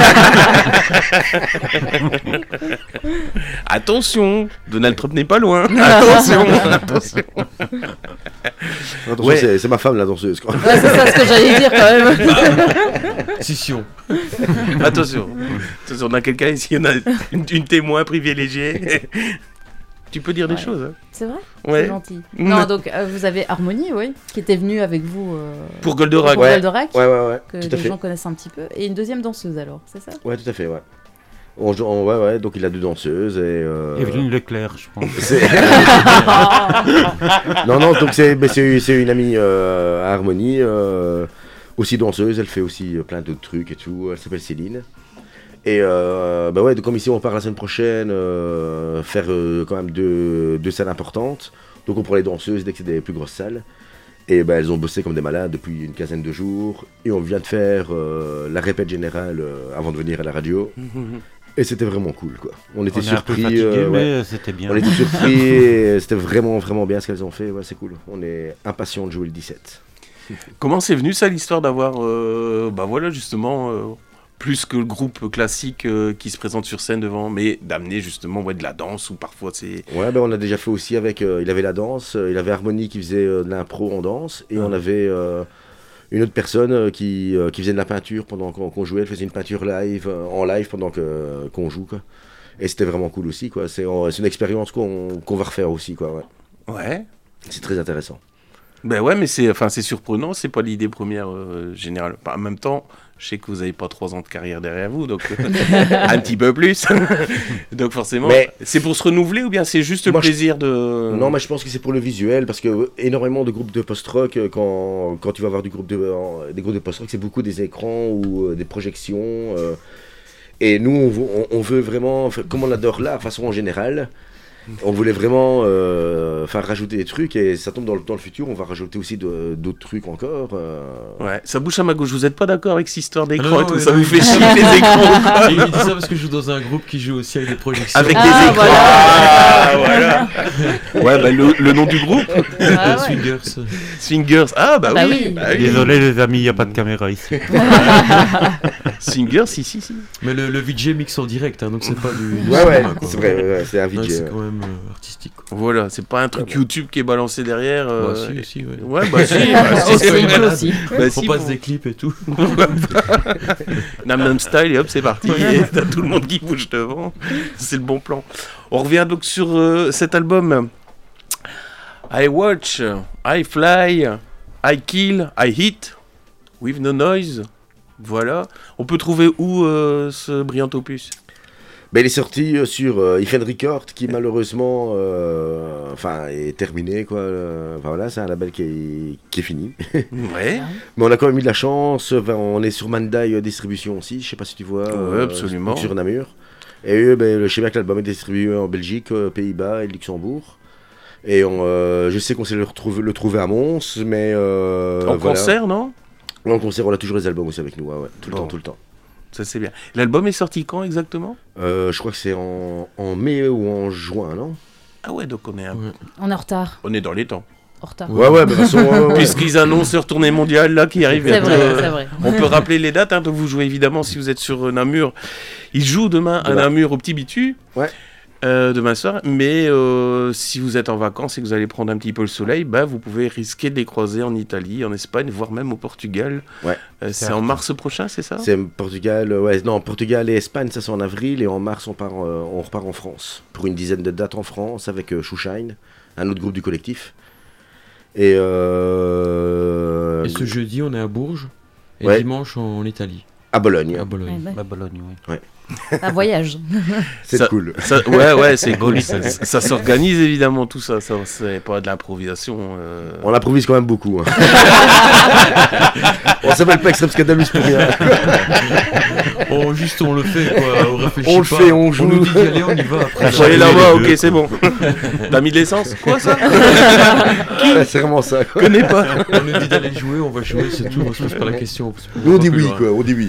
Attention, Donald Trump n'est pas loin. Attention, attention. Attention, Ouais. c'est, c'est ma femme la danseuse, quoi. Ouais, c'est ça ce que j'allais dire quand même. Scission. Attention. Attention, dans quel cas ici, il y en a une, une témoin privilégiée. Tu peux dire des Ouais. choses. Hein. C'est vrai. Ouais. C'est gentil. Mm. Non, donc euh, vous avez Harmonie, oui, qui était venue avec vous euh, Pour Goldorak. pour Ouais. Goldorak, Ouais, ouais, ouais, que tout à les fait. gens connaissent un petit peu, et une deuxième danseuse alors, c'est ça? Ouais, tout à fait, ouais. On, joue- on- ouais, ouais, donc il a deux danseuses et. Euh... Evelyne Leclerc, je pense. c'est- non, non, donc c'est, mais c'est, c'est une amie euh, à Harmonie, euh, aussi danseuse, elle fait aussi euh, plein d'autres trucs et tout. Elle s'appelle Céline. Et euh, bah ouais, donc comme ici on part la semaine prochaine euh, faire euh, quand même deux, deux salles importantes. Donc on prend les danseuses dès que c'est des plus grosses salles. Et ben elles ont bossé comme des malades depuis une quinzaine de jours. Et on vient de faire euh, la répète générale euh, avant de venir à la radio. Et c'était vraiment cool, quoi. On était On est un peu surpris. fatigué, euh, mais ouais. c'était bien. On était surpris et c'était vraiment, vraiment bien ce qu'elles ont fait. Ouais, c'est cool. On est impatients de jouer le dix-sept. Comment c'est venu ça, l'histoire d'avoir, euh, bah voilà, justement, euh, plus que le groupe classique euh, qui se présente sur scène devant, mais d'amener justement ouais, de la danse ou parfois c'est. Ouais, ben on a déjà fait aussi avec. Euh, il avait la danse, euh, il avait Harmonie qui faisait euh, de l'impro en danse, et Ah. on avait euh, une autre personne euh, qui, euh, qui faisait de la peinture pendant qu'on, qu'on jouait. Elle faisait une peinture live, euh, en live pendant que, euh, qu'on joue, quoi. Et c'était vraiment cool aussi, quoi. C'est, euh, c'est une expérience qu'on, qu'on va refaire aussi, quoi. Ouais. Ouais. C'est très intéressant. Ben ouais, mais c'est, enfin, c'est surprenant, c'est pas l'idée première euh, générale. Enfin, en même temps, je sais que vous avez pas trois ans de carrière derrière vous, donc un petit peu plus. Donc forcément, Mais- c'est pour se renouveler ou bien c'est juste Moi, le je- plaisir de. Non, mais je pense que c'est pour le visuel, parce que euh, énormément de groupes de post-rock, euh, quand, quand tu vas voir du groupe de, euh, des groupes de post-rock, c'est beaucoup des écrans ou euh, des projections. euh, et nous, on, veut- on, on veut vraiment, enfin, comme on adore l'art, de façon en général, on voulait vraiment euh, faire rajouter des trucs, et ça tombe dans le, dans le futur, on va rajouter aussi de- d'autres trucs encore. euh. Ouais, ça bouge à ma gauche. Vous êtes pas d'accord avec cette histoire d'écran Ah non, et tout ouais, ça non. vous fait chier les écrans ou quoi Il dit ça parce que je joue dans un groupe qui joue aussi avec des projections. Avec Ah, des écrans. voilà. Ah, voilà. Ouais, bah le, le nom du groupe Ah, ouais. Swingers. Swingers. Ah, bah, Bah oui. oui. bah oui. Désolé les amis, il n'y a pas de caméra ici. Swingers, si, si, si. Mais le, le V J mixe en direct, hein, donc c'est pas du. du Ouais, ouais, cinéma, quoi. c'est vrai, ouais, ouais, c'est un Ouais, V J. c'est ouais. quand même euh, artistique. Quoi. Voilà, c'est pas un truc YouTube qui est balancé derrière. euh, Bah, si, si, ouais. Ouais, bah si. bah, si, Aussi, c'est vrai. aussi. Bah, On si, passe bon. des clips et tout. Nam Nam Style et hop, c'est parti. Et t'as tout le monde qui bouge devant. C'est le bon plan. On revient donc sur euh, cet album. I watch, I fly, I kill, I hit, with no noise. Voilà. On peut trouver où euh, ce brillant opus? Ben, il est sorti euh, sur euh, If and Record, qui malheureusement euh, enfin, est terminé, quoi. Euh, enfin, voilà, c'est un label qui est, qui est fini. Ouais. Mais on a quand même eu de la chance. Enfin, on est sur Mandai euh, Distribution aussi, je sais pas si tu vois. Ouais, absolument. Sur Namur. Et eux, ben, je sais bien que l'album est distribué en Belgique, aux Pays-Bas et Luxembourg. Et on, euh, je sais qu'on sait le, retrouver, le trouver à Mons, mais. Euh, En voilà. concert, non? En concert, on a toujours les albums aussi avec nous, ouais, ouais, tout le Bon. temps, tout le temps. Ça c'est bien. L'album est sorti quand exactement? Euh, je crois que c'est en, en mai ou en juin, non? Ah ouais, donc on est, un... Ouais. On est en retard. on est dans les temps. En retard. Ouais, ouais, mais de toute façon. ouais, ouais. Puisqu'ils annoncent leur tournée mondiale là qui arrive. C'est bientôt. vrai, c'est vrai. On peut rappeler les dates, hein, donc vous jouez évidemment si vous êtes sur euh, Namur. Ils jouent demain à Demain. Namur au Petit Bitu. Ouais. Euh, demain soir, mais euh, si vous êtes en vacances et que vous allez prendre un petit peu le soleil, bah, vous pouvez risquer de les croiser en Italie, en Espagne, voire même au Portugal. Ouais. Euh, c'est Certes. en mars prochain, c'est ça? C'est Portugal, euh, ouais, non, Portugal et Espagne, ça c'est en avril, et en mars on, part, euh, on repart en France, pour une dizaine de dates en France, avec euh, Shoeshine, un autre groupe du collectif. Et, euh, Et ce jeudi, on est à Bourges. Et Ouais. dimanche, en Italie. à Bologne. À Bologne. Ouais, bah. La Bologne, oui. un voyage. C'est Ça- cool. ça- ouais, ouais, c'est cool. Joli, ça, ça. ça s'organise évidemment tout ça. Ça, c'est pas de l'improvisation. euh. On improvise quand même beaucoup. Hein. On s'appelle pas Extreme Scandalous pour rien. Oh, juste on le fait quoi, on réfléchit On le pas. fait, on joue. On nous dit d'y aller, on y va après. Faut aller là-bas, ok, c'est bon. T'as mis de l'essence? Quoi ça? Ouais, c'est vraiment ça. Quoi. Connais pas. On nous dit d'aller jouer, on va jouer, c'est tout, on se pose pas la question. parce qu'on Nous on va dit plus oui, loin. quoi. On dit oui.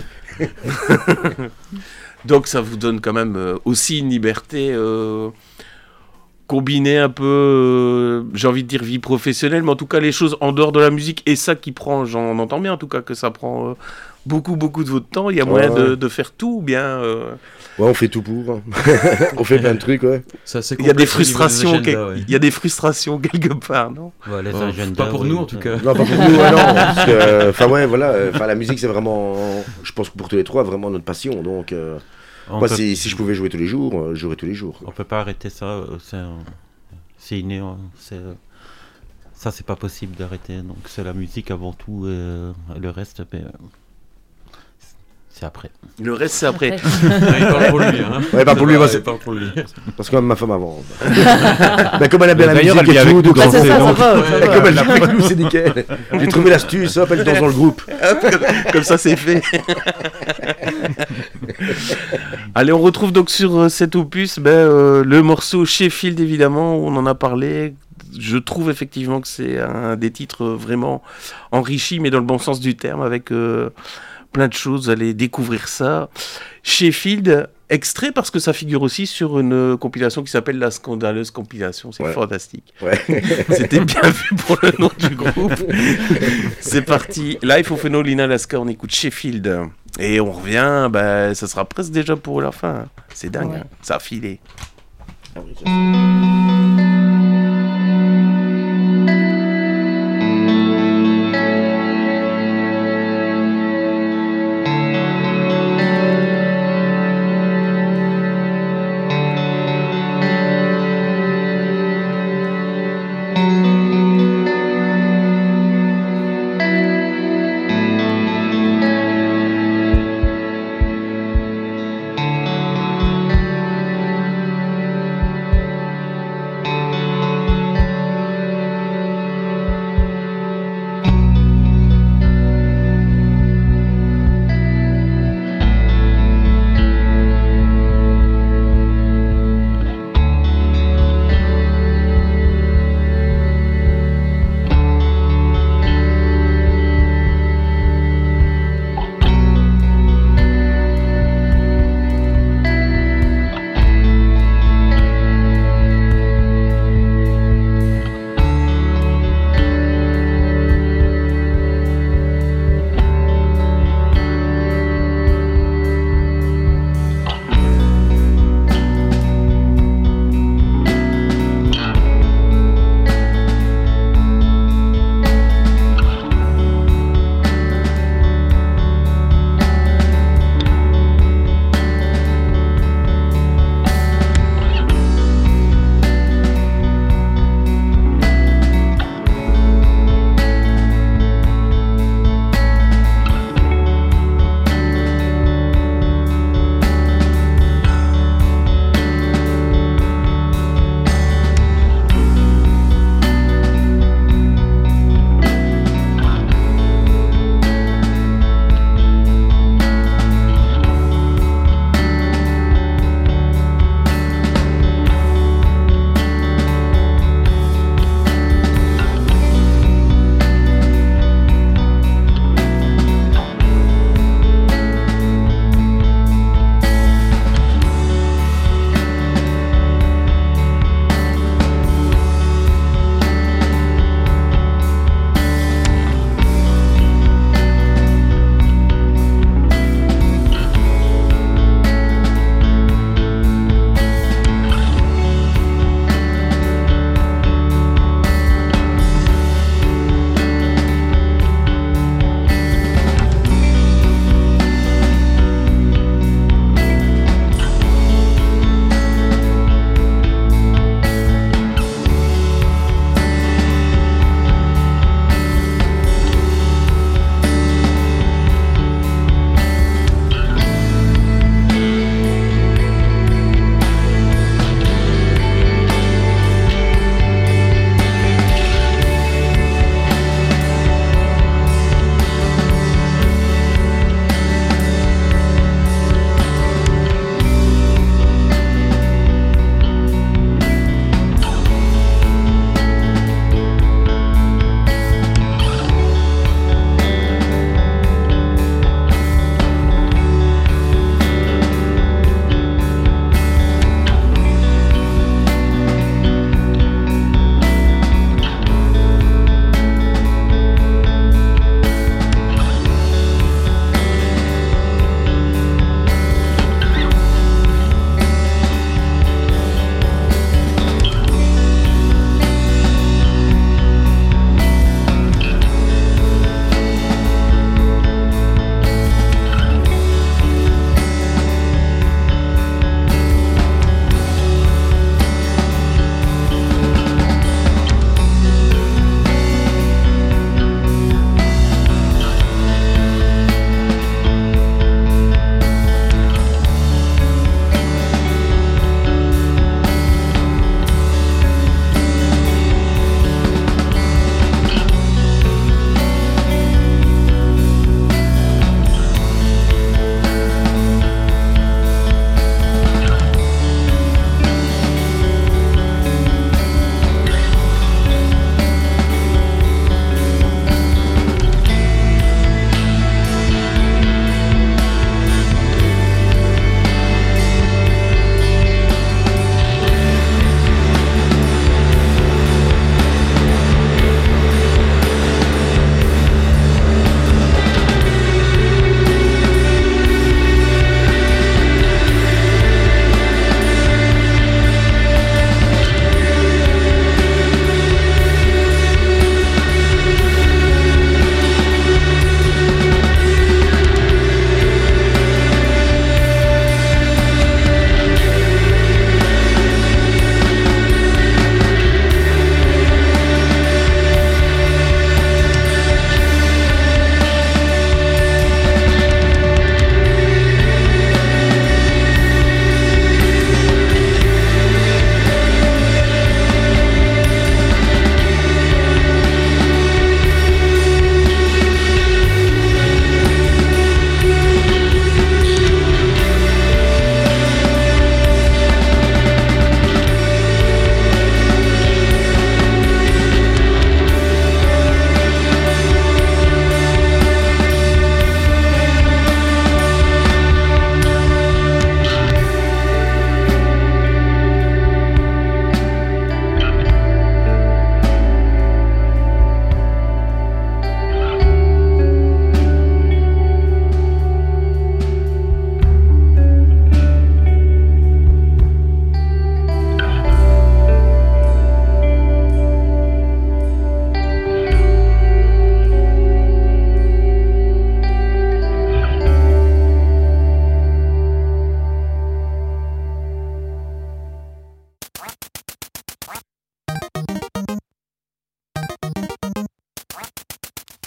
Donc ça vous donne quand même euh, aussi une liberté euh, combinée un peu, euh, j'ai envie de dire vie professionnelle, mais en tout cas les choses en dehors de la musique, et ça qui prend, j'en entends bien en tout cas que ça prend euh, beaucoup beaucoup de votre temps. Il y a moyen Ouais, ouais. de, de faire tout ou bien euh, Ouais, on fait tout pour. hein. On fait plein de trucs, ouais. C'est assez il y a des complexe au niveau frustrations, agendas, quel- ouais. il y a des frustrations quelque part, non? Ouais, les Oh, agendas, pas pour ouais, nous en ouais. tout cas. Non, pas pour nous, ouais, non. Parce que, enfin, ouais, voilà. Enfin, la musique, c'est vraiment, je pense que pour tous les trois, vraiment notre passion. Donc, euh, On moi, peut- si, si je pouvais jouer tous les jours, euh, je jouerais tous les jours. On peut pas arrêter ça, euh, c'est, euh, c'est inné, hein, c'est, euh, ça c'est pas possible d'arrêter, donc c'est la musique avant tout et, euh, et le reste, mais, euh, c'est après. Le reste c'est après. Après. Ah, il parle pour lui, hein. Ouais, pas pour lui, Ouais, moi, il c'est- parle pour lui. Parce que même ma femme avant. Mais comme elle aime bien la D'ailleurs, musique elle et vit tout, avec nous donc Ah, c'est danser, ça, ça donc- va, Ouais, ça Et va. comme elle joue avec nous, c'est nickel. J'ai trouvé l'astuce, hop, elle danse dans le groupe. Comme ça c'est fait. Allez, on retrouve donc sur euh, cet opus ben, euh, le morceau Sheffield évidemment, on en a parlé. Je trouve effectivement que c'est un des titres euh, vraiment enrichis, mais dans le bon sens du terme, avec euh, plein de choses. Allez découvrir ça. Sheffield, extrait parce que ça figure aussi sur une euh, compilation qui s'appelle La Scandaleuse Compilation. C'est Ouais. fantastique. Ouais. C'était bien vu pour le nom du groupe. C'est parti. Live au Phénolina Alaska, on écoute Sheffield. Et on revient, bah, ça sera presque déjà pour la fin. C'est dingue, Ouais. hein. Ça a filé. Thank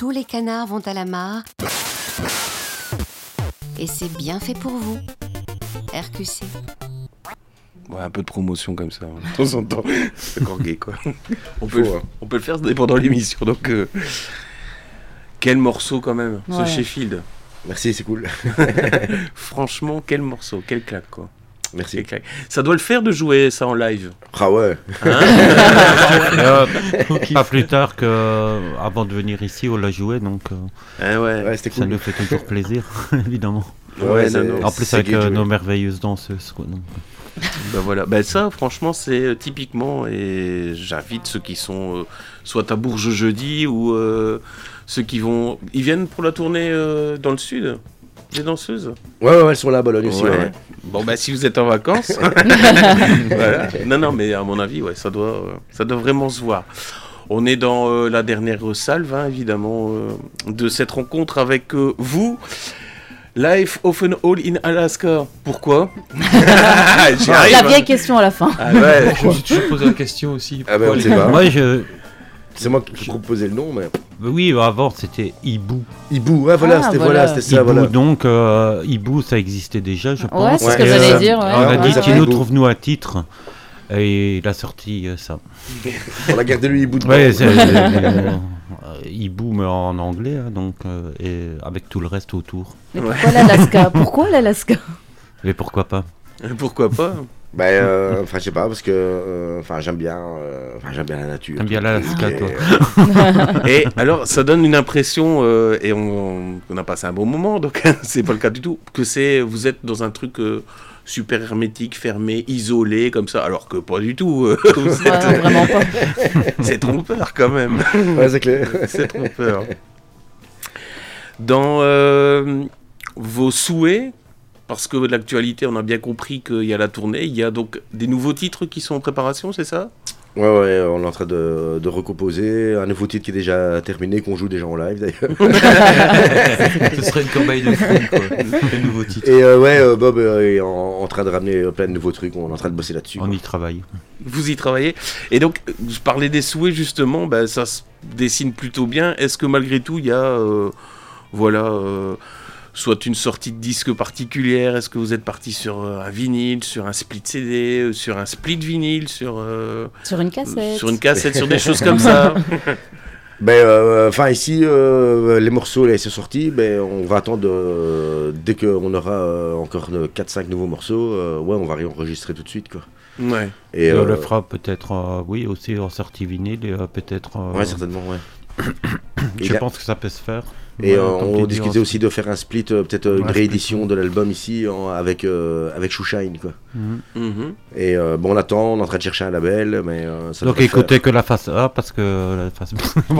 tous les canards vont à la mare. Et c'est bien fait pour vous. R Q C. Ouais, un peu de promotion comme ça, de temps en temps. C'est encore gay, quoi. On peut, Faut, le, on peut le faire pendant l'émission, donc... Euh... Quel morceau, quand même, ouais. Ce Sheffield. Merci, c'est cool. Franchement, quel morceau, quel claque, quoi. Merci. Quel claque. Ça doit le faire de jouer ça en live. Ah ouais. Hein euh, pas plus tard qu'avant de venir ici, on l'a joué, donc euh, ah ouais. Ouais, c'était cool. Ça nous fait toujours plaisir, évidemment. Ouais, ouais, non, non, en plus avec euh, nos merveilleuses danseuses, quoi. Donc. Ben voilà, ben ça franchement c'est euh, typiquement, et j'invite ceux qui sont euh, soit à Bourges jeudi ou euh, ceux qui vont, ils viennent pour la tournée euh, dans le sud, les danseuses. Ouais ouais, elles sont là à Bologne aussi. Ouais. Ouais. Bon bah si vous êtes en vacances, voilà. Non non mais à mon avis ouais, ça doit, euh, ça doit vraiment se voir. On est dans euh, la dernière salve hein, évidemment euh, de cette rencontre avec euh, vous. Life of an Hall in Alaska. Pourquoi? J'arrive. La vieille question à la fin. Ah ouais. Je me suis toujours posé la question aussi. Ah ben, on sait pas. Moi, je... C'est moi qui proposais le nom, mais... Oui, avant, c'était Hibou. Hibou, ouais, voilà, ah, c'était voilà. Voilà, ça. Hibou, voilà. donc, euh, Hibou, ça existait déjà, je pense. Ouais, c'est ce que j'allais dire. Ouais. On a ouais, dit, ouais. Tino, trouve-nous un titre. Et il a sorti euh, ça. On a gardé le Hibou de ouais, c'est, euh, Hibou, mais en anglais, hein, donc, euh, et avec tout le reste autour. Mais pourquoi ouais. l'Alaska Pourquoi l'Alaska Mais pourquoi pas Pourquoi pas Bah, euh, enfin, je sais pas, parce que, enfin, euh, j'aime bien, enfin, euh, j'aime bien la nature. J'aime bien l'Alaska, et... toi. Et alors, ça donne une impression, euh, et on, on a passé un bon moment, donc c'est pas le cas du tout, que c'est, vous êtes dans un truc euh, super hermétique, fermé, isolé, comme ça, alors que pas du tout. Euh, vous êtes, ouais, vraiment pas. C'est trompeur quand même. Ouais, c'est clair. C'est trompeur. Dans euh, vos souhaits, parce que l'actualité, on a bien compris qu'il y a la tournée, il y a donc des nouveaux titres qui sont en préparation, c'est ça ? Ouais, ouais, on est en train de, de recomposer un nouveau titre qui est déjà terminé, qu'on joue déjà en live d'ailleurs. Ce serait une corbeille de fruits, quoi, le nouveau titre. Et euh, ouais, euh, Bob euh, est en, en train de ramener plein de nouveaux trucs, on est en train de bosser là-dessus. On quoi. y travaille. Vous y travaillez. Et donc, je parlais des souhaits justement, ben, ça se dessine plutôt bien. Est-ce que malgré tout, il y a, euh, voilà... Euh, soit une sortie de disque particulière, est-ce que vous êtes parti sur euh, un vinyle, sur un split C D, euh, sur un split vinyle, sur... Euh, sur une cassette. Euh, sur une cassette, sur des choses comme ça. Ben, enfin euh, ici, euh, les morceaux là, ils sont sortis, ben, on va attendre, euh, dès qu'on aura euh, encore quatre cinq nouveaux morceaux, euh, ouais, on va réenregistrer tout de suite, quoi. Ouais. Et, et on euh, le fera peut-être, euh, oui, aussi en sortie vinyle, et euh, peut-être... Euh, ouais, certainement, ouais. Je pense que ça peut se faire. Et ouais, euh, on discutait en... aussi de faire un split, euh, peut-être euh, une ouais, réédition de l'album ici en, avec euh, avec Shoeshine, quoi. Mm-hmm. Mm-hmm. Et euh, bon, on attend, on est en train de chercher un label, mais euh, ça donc écoutez faire. Que la face A parce que la face B.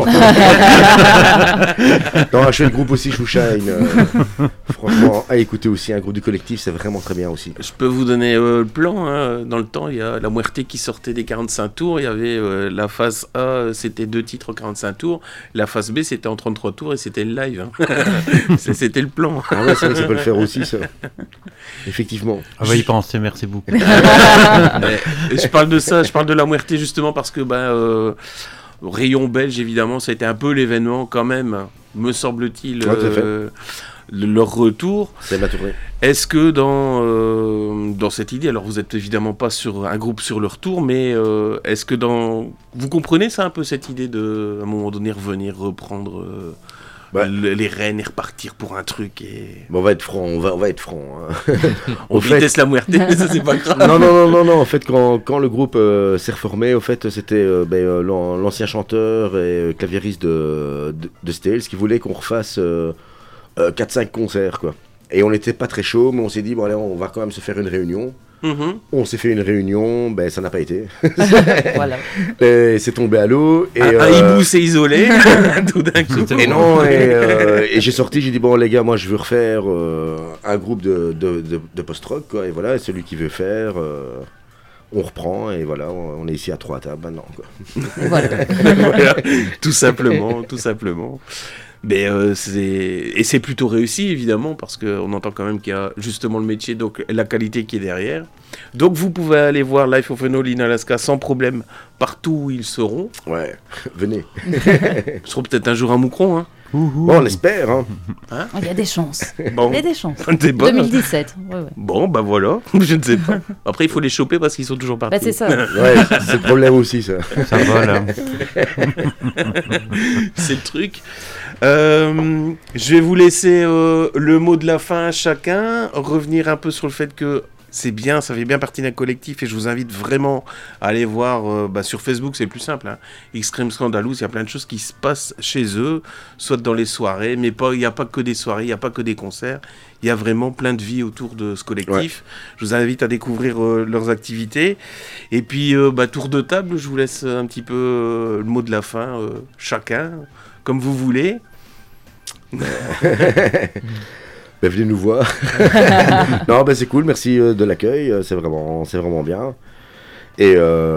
Non, je fais le groupe aussi Shoeshine. Euh, franchement, à écouter aussi un groupe du collectif, c'est vraiment très bien aussi. Je peux vous donner euh, le plan. Hein. Dans le temps, il y a la Muerte qui sortait des quarante-cinq tours. Il y avait euh, la phase A, c'était deux titres en quarante-cinq tours. La phase B, c'était en trente-trois tours et c'était le live. Hein. C'était le plan. Ah ouais, c'est vrai que ça peut le faire aussi, ça. Effectivement. Ah bah y penser, merci beaucoup. Je parle de ça, je parle de la Muerte justement parce que bah, euh, rayon belge, évidemment, ça a été un peu l'événement quand même, me semble-t-il, ouais, euh, leur retour. C'est ma tournée. Est-ce que dans, euh, dans cette idée, alors vous n'êtes évidemment pas sur un groupe sur le retour, mais euh, est-ce que dans... Vous comprenez ça un peu, cette idée de, à un moment donné, revenir, reprendre... Euh, Bah, le, les rênes et repartir pour un truc et... Bon, on va être franc, on va, on va être franc. Hein. On vitesse fait... la muerte, mais ça c'est pas grave. Non, non, non, non, non, en fait, quand, quand le groupe euh, s'est reformé, au fait, c'était euh, ben, euh, l'ancien chanteur et claviériste de, de, de Stales qui voulait qu'on refasse euh, euh, quatre cinq concerts, quoi. Et on n'était pas très chaud, mais on s'est dit, bon allez, on va quand même se faire une réunion. Mm-hmm. On s'est fait une réunion, ben ça n'a pas été. Voilà. Et c'est tombé à l'eau. Et un, euh... un hibou s'est isolé tout d'un coup. Et non, et, euh, et j'ai sorti, j'ai dit bon les gars, moi je veux refaire euh, un groupe de, de, de, de post-rock, quoi. Et voilà, celui qui veut faire, euh, on reprend et voilà, on, on est ici à trois tables maintenant, quoi. Voilà. Voilà. Tout simplement, tout simplement. Mais euh, c'est... Et c'est plutôt réussi évidemment parce qu'on entend quand même qu'il y a justement le métier, donc la qualité qui est derrière. Donc vous pouvez aller voir Life of an Hall in Alaska sans problème partout où ils seront. Ouais, venez. Ils seront peut-être un jour à Moucron, hein. Bon, on l'espère. Hein. Hein Il y a des chances. Bon. Il y a des chances. T'es bonne. deux mille dix-sept. Ouais, ouais. Bon, bah voilà. Je ne sais pas. Après, il faut les choper parce qu'ils sont toujours partis. Bah, c'est ça. Ouais, c'est le problème aussi, ça. Ça va, là. C'est le truc. Euh, je vais vous laisser euh, le mot de la fin à chacun. Revenir un peu sur le fait que c'est bien, ça fait bien partie d'un collectif et je vous invite vraiment à aller voir euh, bah, sur Facebook, c'est le plus simple. Hein. Extreme Scandalous, il y a plein de choses qui se passent chez eux, soit dans les soirées, mais pas, il n'y a pas que des soirées, il n'y a pas que des concerts. Il y a vraiment plein de vie autour de ce collectif. Ouais. Je vous invite à découvrir euh, leurs activités. Et puis, euh, bah, tour de table, je vous laisse un petit peu euh, le mot de la fin, euh, chacun, comme vous voulez. Ben, venez nous voir. Non, ben c'est cool, merci euh, de l'accueil, c'est vraiment, c'est vraiment bien. Et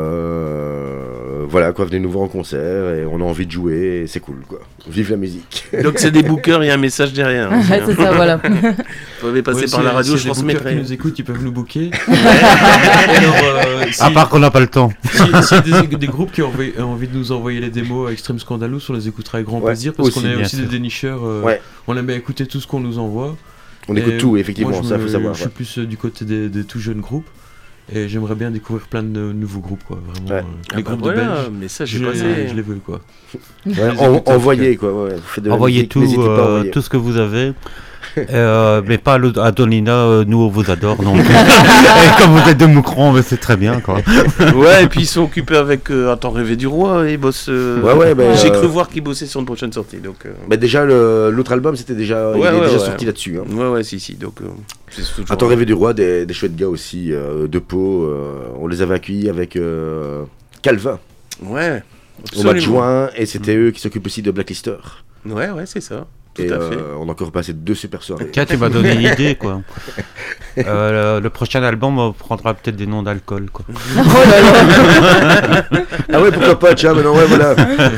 euh, voilà, quoi, venez nous voir en concert et on a envie de jouer, et c'est cool, quoi. Vive la musique. Donc c'est des bookers, il y a un message derrière. Hein, c'est ça, voilà. Vous pouvez passer ouais, par la radio, je pense mettrai. Si nous écoutent, ils peuvent nous booker. Alors, euh, si, à part qu'on n'a pas le temps. Si, si des, des groupes qui ont envie, ont envie de nous envoyer les démos à Extreme Scandalous, on les écoutera avec grand ouais, plaisir parce aussi, qu'on est aussi sûr. Des dénicheurs. Euh, ouais. On aime bien écouter tout ce qu'on nous envoie. On écoute tout, effectivement, moi, ça me, faut savoir. Je suis ouais. plus euh, du côté des, des tout jeunes groupes. Et j'aimerais bien découvrir plein de nouveaux groupes, quoi. Vraiment, ouais. euh, ah les bah groupes voilà, de Belges, mais ça, je, pas les, je les veux, quoi. Ouais, en, envoyez, quoi. Ouais, envoyez tout, euh, tout ce que vous avez. Euh, mais pas à Donina, euh, nous on vous adore. Donc. Et comme vous êtes de Moucron, mais c'est très bien, quoi. Ouais, et puis ils sont occupés avec euh, Attends rêver du roi, ils bossent. Euh... Ouais, ouais, bah, j'ai euh... cru voir qu'ils bossaient sur une prochaine sortie. Donc, euh... bah déjà, le, l'autre album, c'était déjà, ouais, il est ouais, déjà ouais. sorti là-dessus. Hein. Ouais, ouais, si, si. Donc, euh, c'est Attends rêver du roi, des, des chouettes gars aussi, euh, de Pau. Euh, on les avait accueillis avec euh, Calvin. Ouais. Absolument. Au mois de juin, et c'était mmh. eux qui s'occupent aussi de Blacklister. Ouais, ouais, c'est ça. Tout et à euh, fait. On a encore passé deux super soirées. Tiens, tu m'as donné une idée, quoi. Euh, le, le prochain album prendra peut-être des noms d'alcool, quoi. Oh là là. Ah ouais, pourquoi pas, tiens, maintenant, ouais, voilà.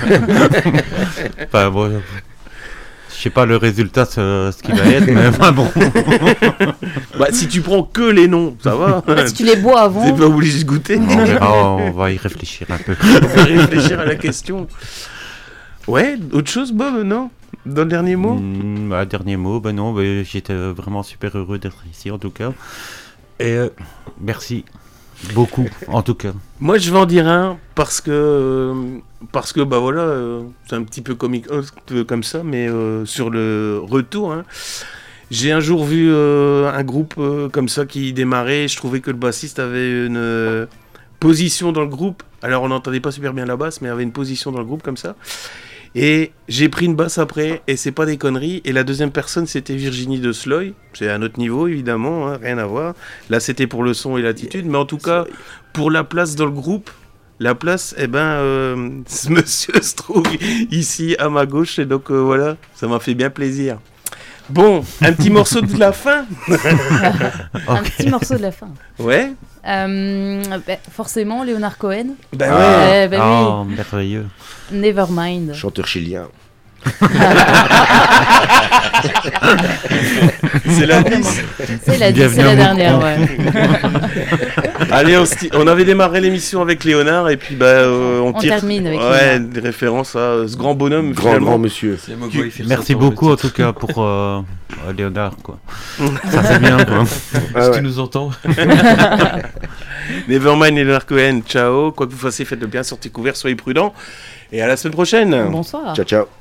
Enfin, bon, je sais pas le résultat, ce, ce qui va être, mais enfin bon. Bah, si tu prends que les noms, ça va. Si tu les bois avant. T'es pas obligé de goûter. On verra, on va y réfléchir un peu. On va réfléchir à la question. Ouais, autre chose, Bob, non? Dans le dernier mot mmh, bah, Dernier mot, bah non, bah, j'étais vraiment super heureux d'être ici en tout cas. Et euh, merci beaucoup en tout cas. Moi je vais en dire un parce que, euh, parce que bah voilà, euh, c'est un petit peu comique euh, comme ça, mais euh, sur le retour, hein, j'ai un jour vu euh, un groupe euh, comme ça qui démarrait, je trouvais que le bassiste avait une euh, position dans le groupe, alors on n'entendait pas super bien la basse, mais avait une position dans le groupe comme ça. Et j'ai pris une basse après, et c'est pas des conneries. Et la deuxième personne, c'était Virginie de Sloy. C'est à un autre niveau, évidemment, hein, rien à voir. Là, c'était pour le son et l'attitude. Mais en tout cas, pour la place dans le groupe, la place, eh ben, euh, ce monsieur se trouve ici, à ma gauche. Et donc, euh, voilà, ça m'a fait bien plaisir. Bon, un petit morceau de la fin. Un okay. petit morceau de la fin. Ouais. Euh, bah, forcément, Leonard Cohen. Bah ouais. Euh, bah, oh, oui. merveilleux. Nevermind. Chanteur chilien. C'est la dix. C'est la dix, c'est la dernière, ouais. Allez, on, sti- on avait démarré l'émission avec Léonard et puis bah euh, on, on tire termine avec ouais, des références à ce grand bonhomme. Grand, finalement. grand monsieur. Qui... Merci beaucoup en tout cas pour euh, Léonard, quoi. Ça c'est bien, quoi. Ah, si ouais. tu nous entends. Nevermind et Leonard Cohen, ciao. Quoi que vous fassiez, faites-le bien, sortez couverts, soyez prudents. Et à la semaine prochaine. Bonsoir. Ciao, ciao.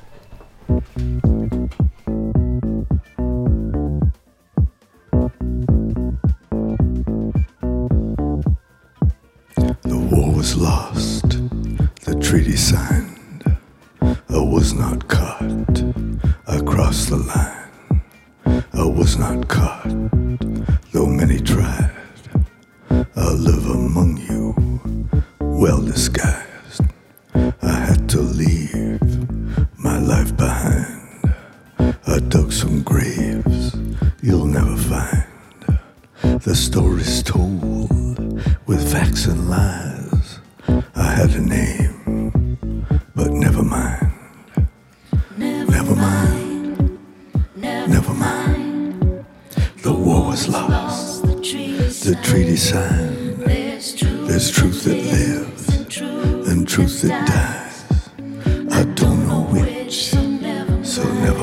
The war was lost, the treaty signed. I was not caught, I crossed the line. I was not caught, though many tried. I live among you, well disguised. I had to leave my life behind. I dug some graves you'll never find. The story's told with facts and lies. I had a name, but never mind. Never mind. Never mind. The war was lost. The treaty signed. There's truth that lives and truth that dies. I don't know which, so never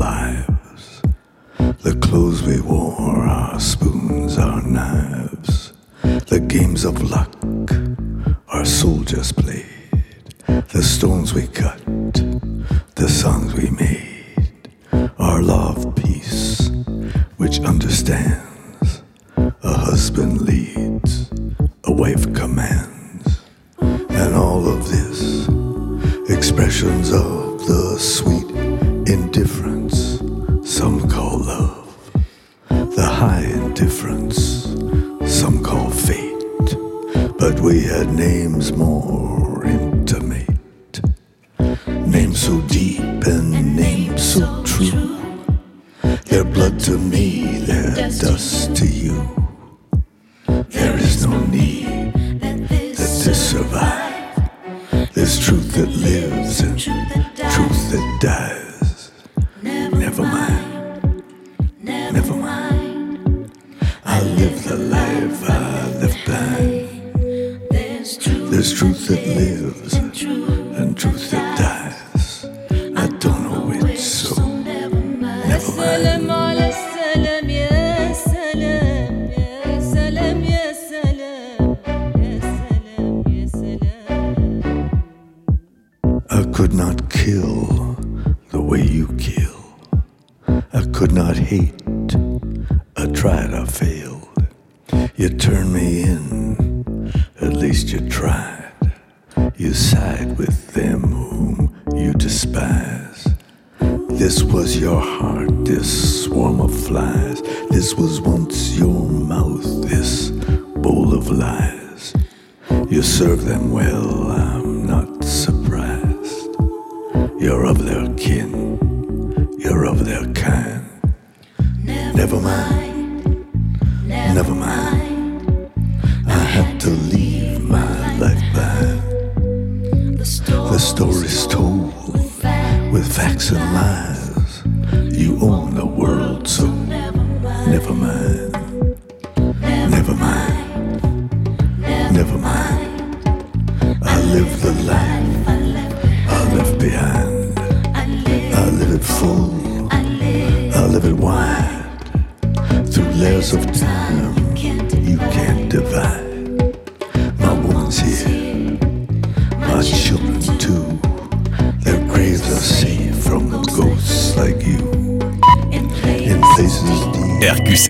lives. The clothes we wore, our spoons, our knives. The games of luck our soldiers played. The stones we cut, the songs we made. Our love peace, which understands. A husband leads, a wife commands. And all of this, expressions of the sweet indifference some call love, the high indifference some call fate. But we had names more intimate, names so deep and names so true. Their blood to me, their dust to you. There is no need that this survive. There's truth that lives and truth that dies. Never mind, never mind. I live the life I left behind. There's truth that lives and truth that dies. I don't know which, so never mind. I could not kill the way you kill. I could not hate. I tried, I failed. You turned me in, at least you tried. You side with them whom you despise. This was your heart, this swarm of flies. This was once your mouth, this bowl of lies. You serve them well, I'm not surprised. You're of their kin, you're of their kind. Never mind, never mind. I had to leave my life behind. The story's told with facts and lies. You own the world, so never mind, never mind, never mind. I live the life I left behind. I live it full, I live it wide. Through layers of time you can't divide. My woman's here, my children too. Their graves are safe from ghosts like you. In places deep. R Q C.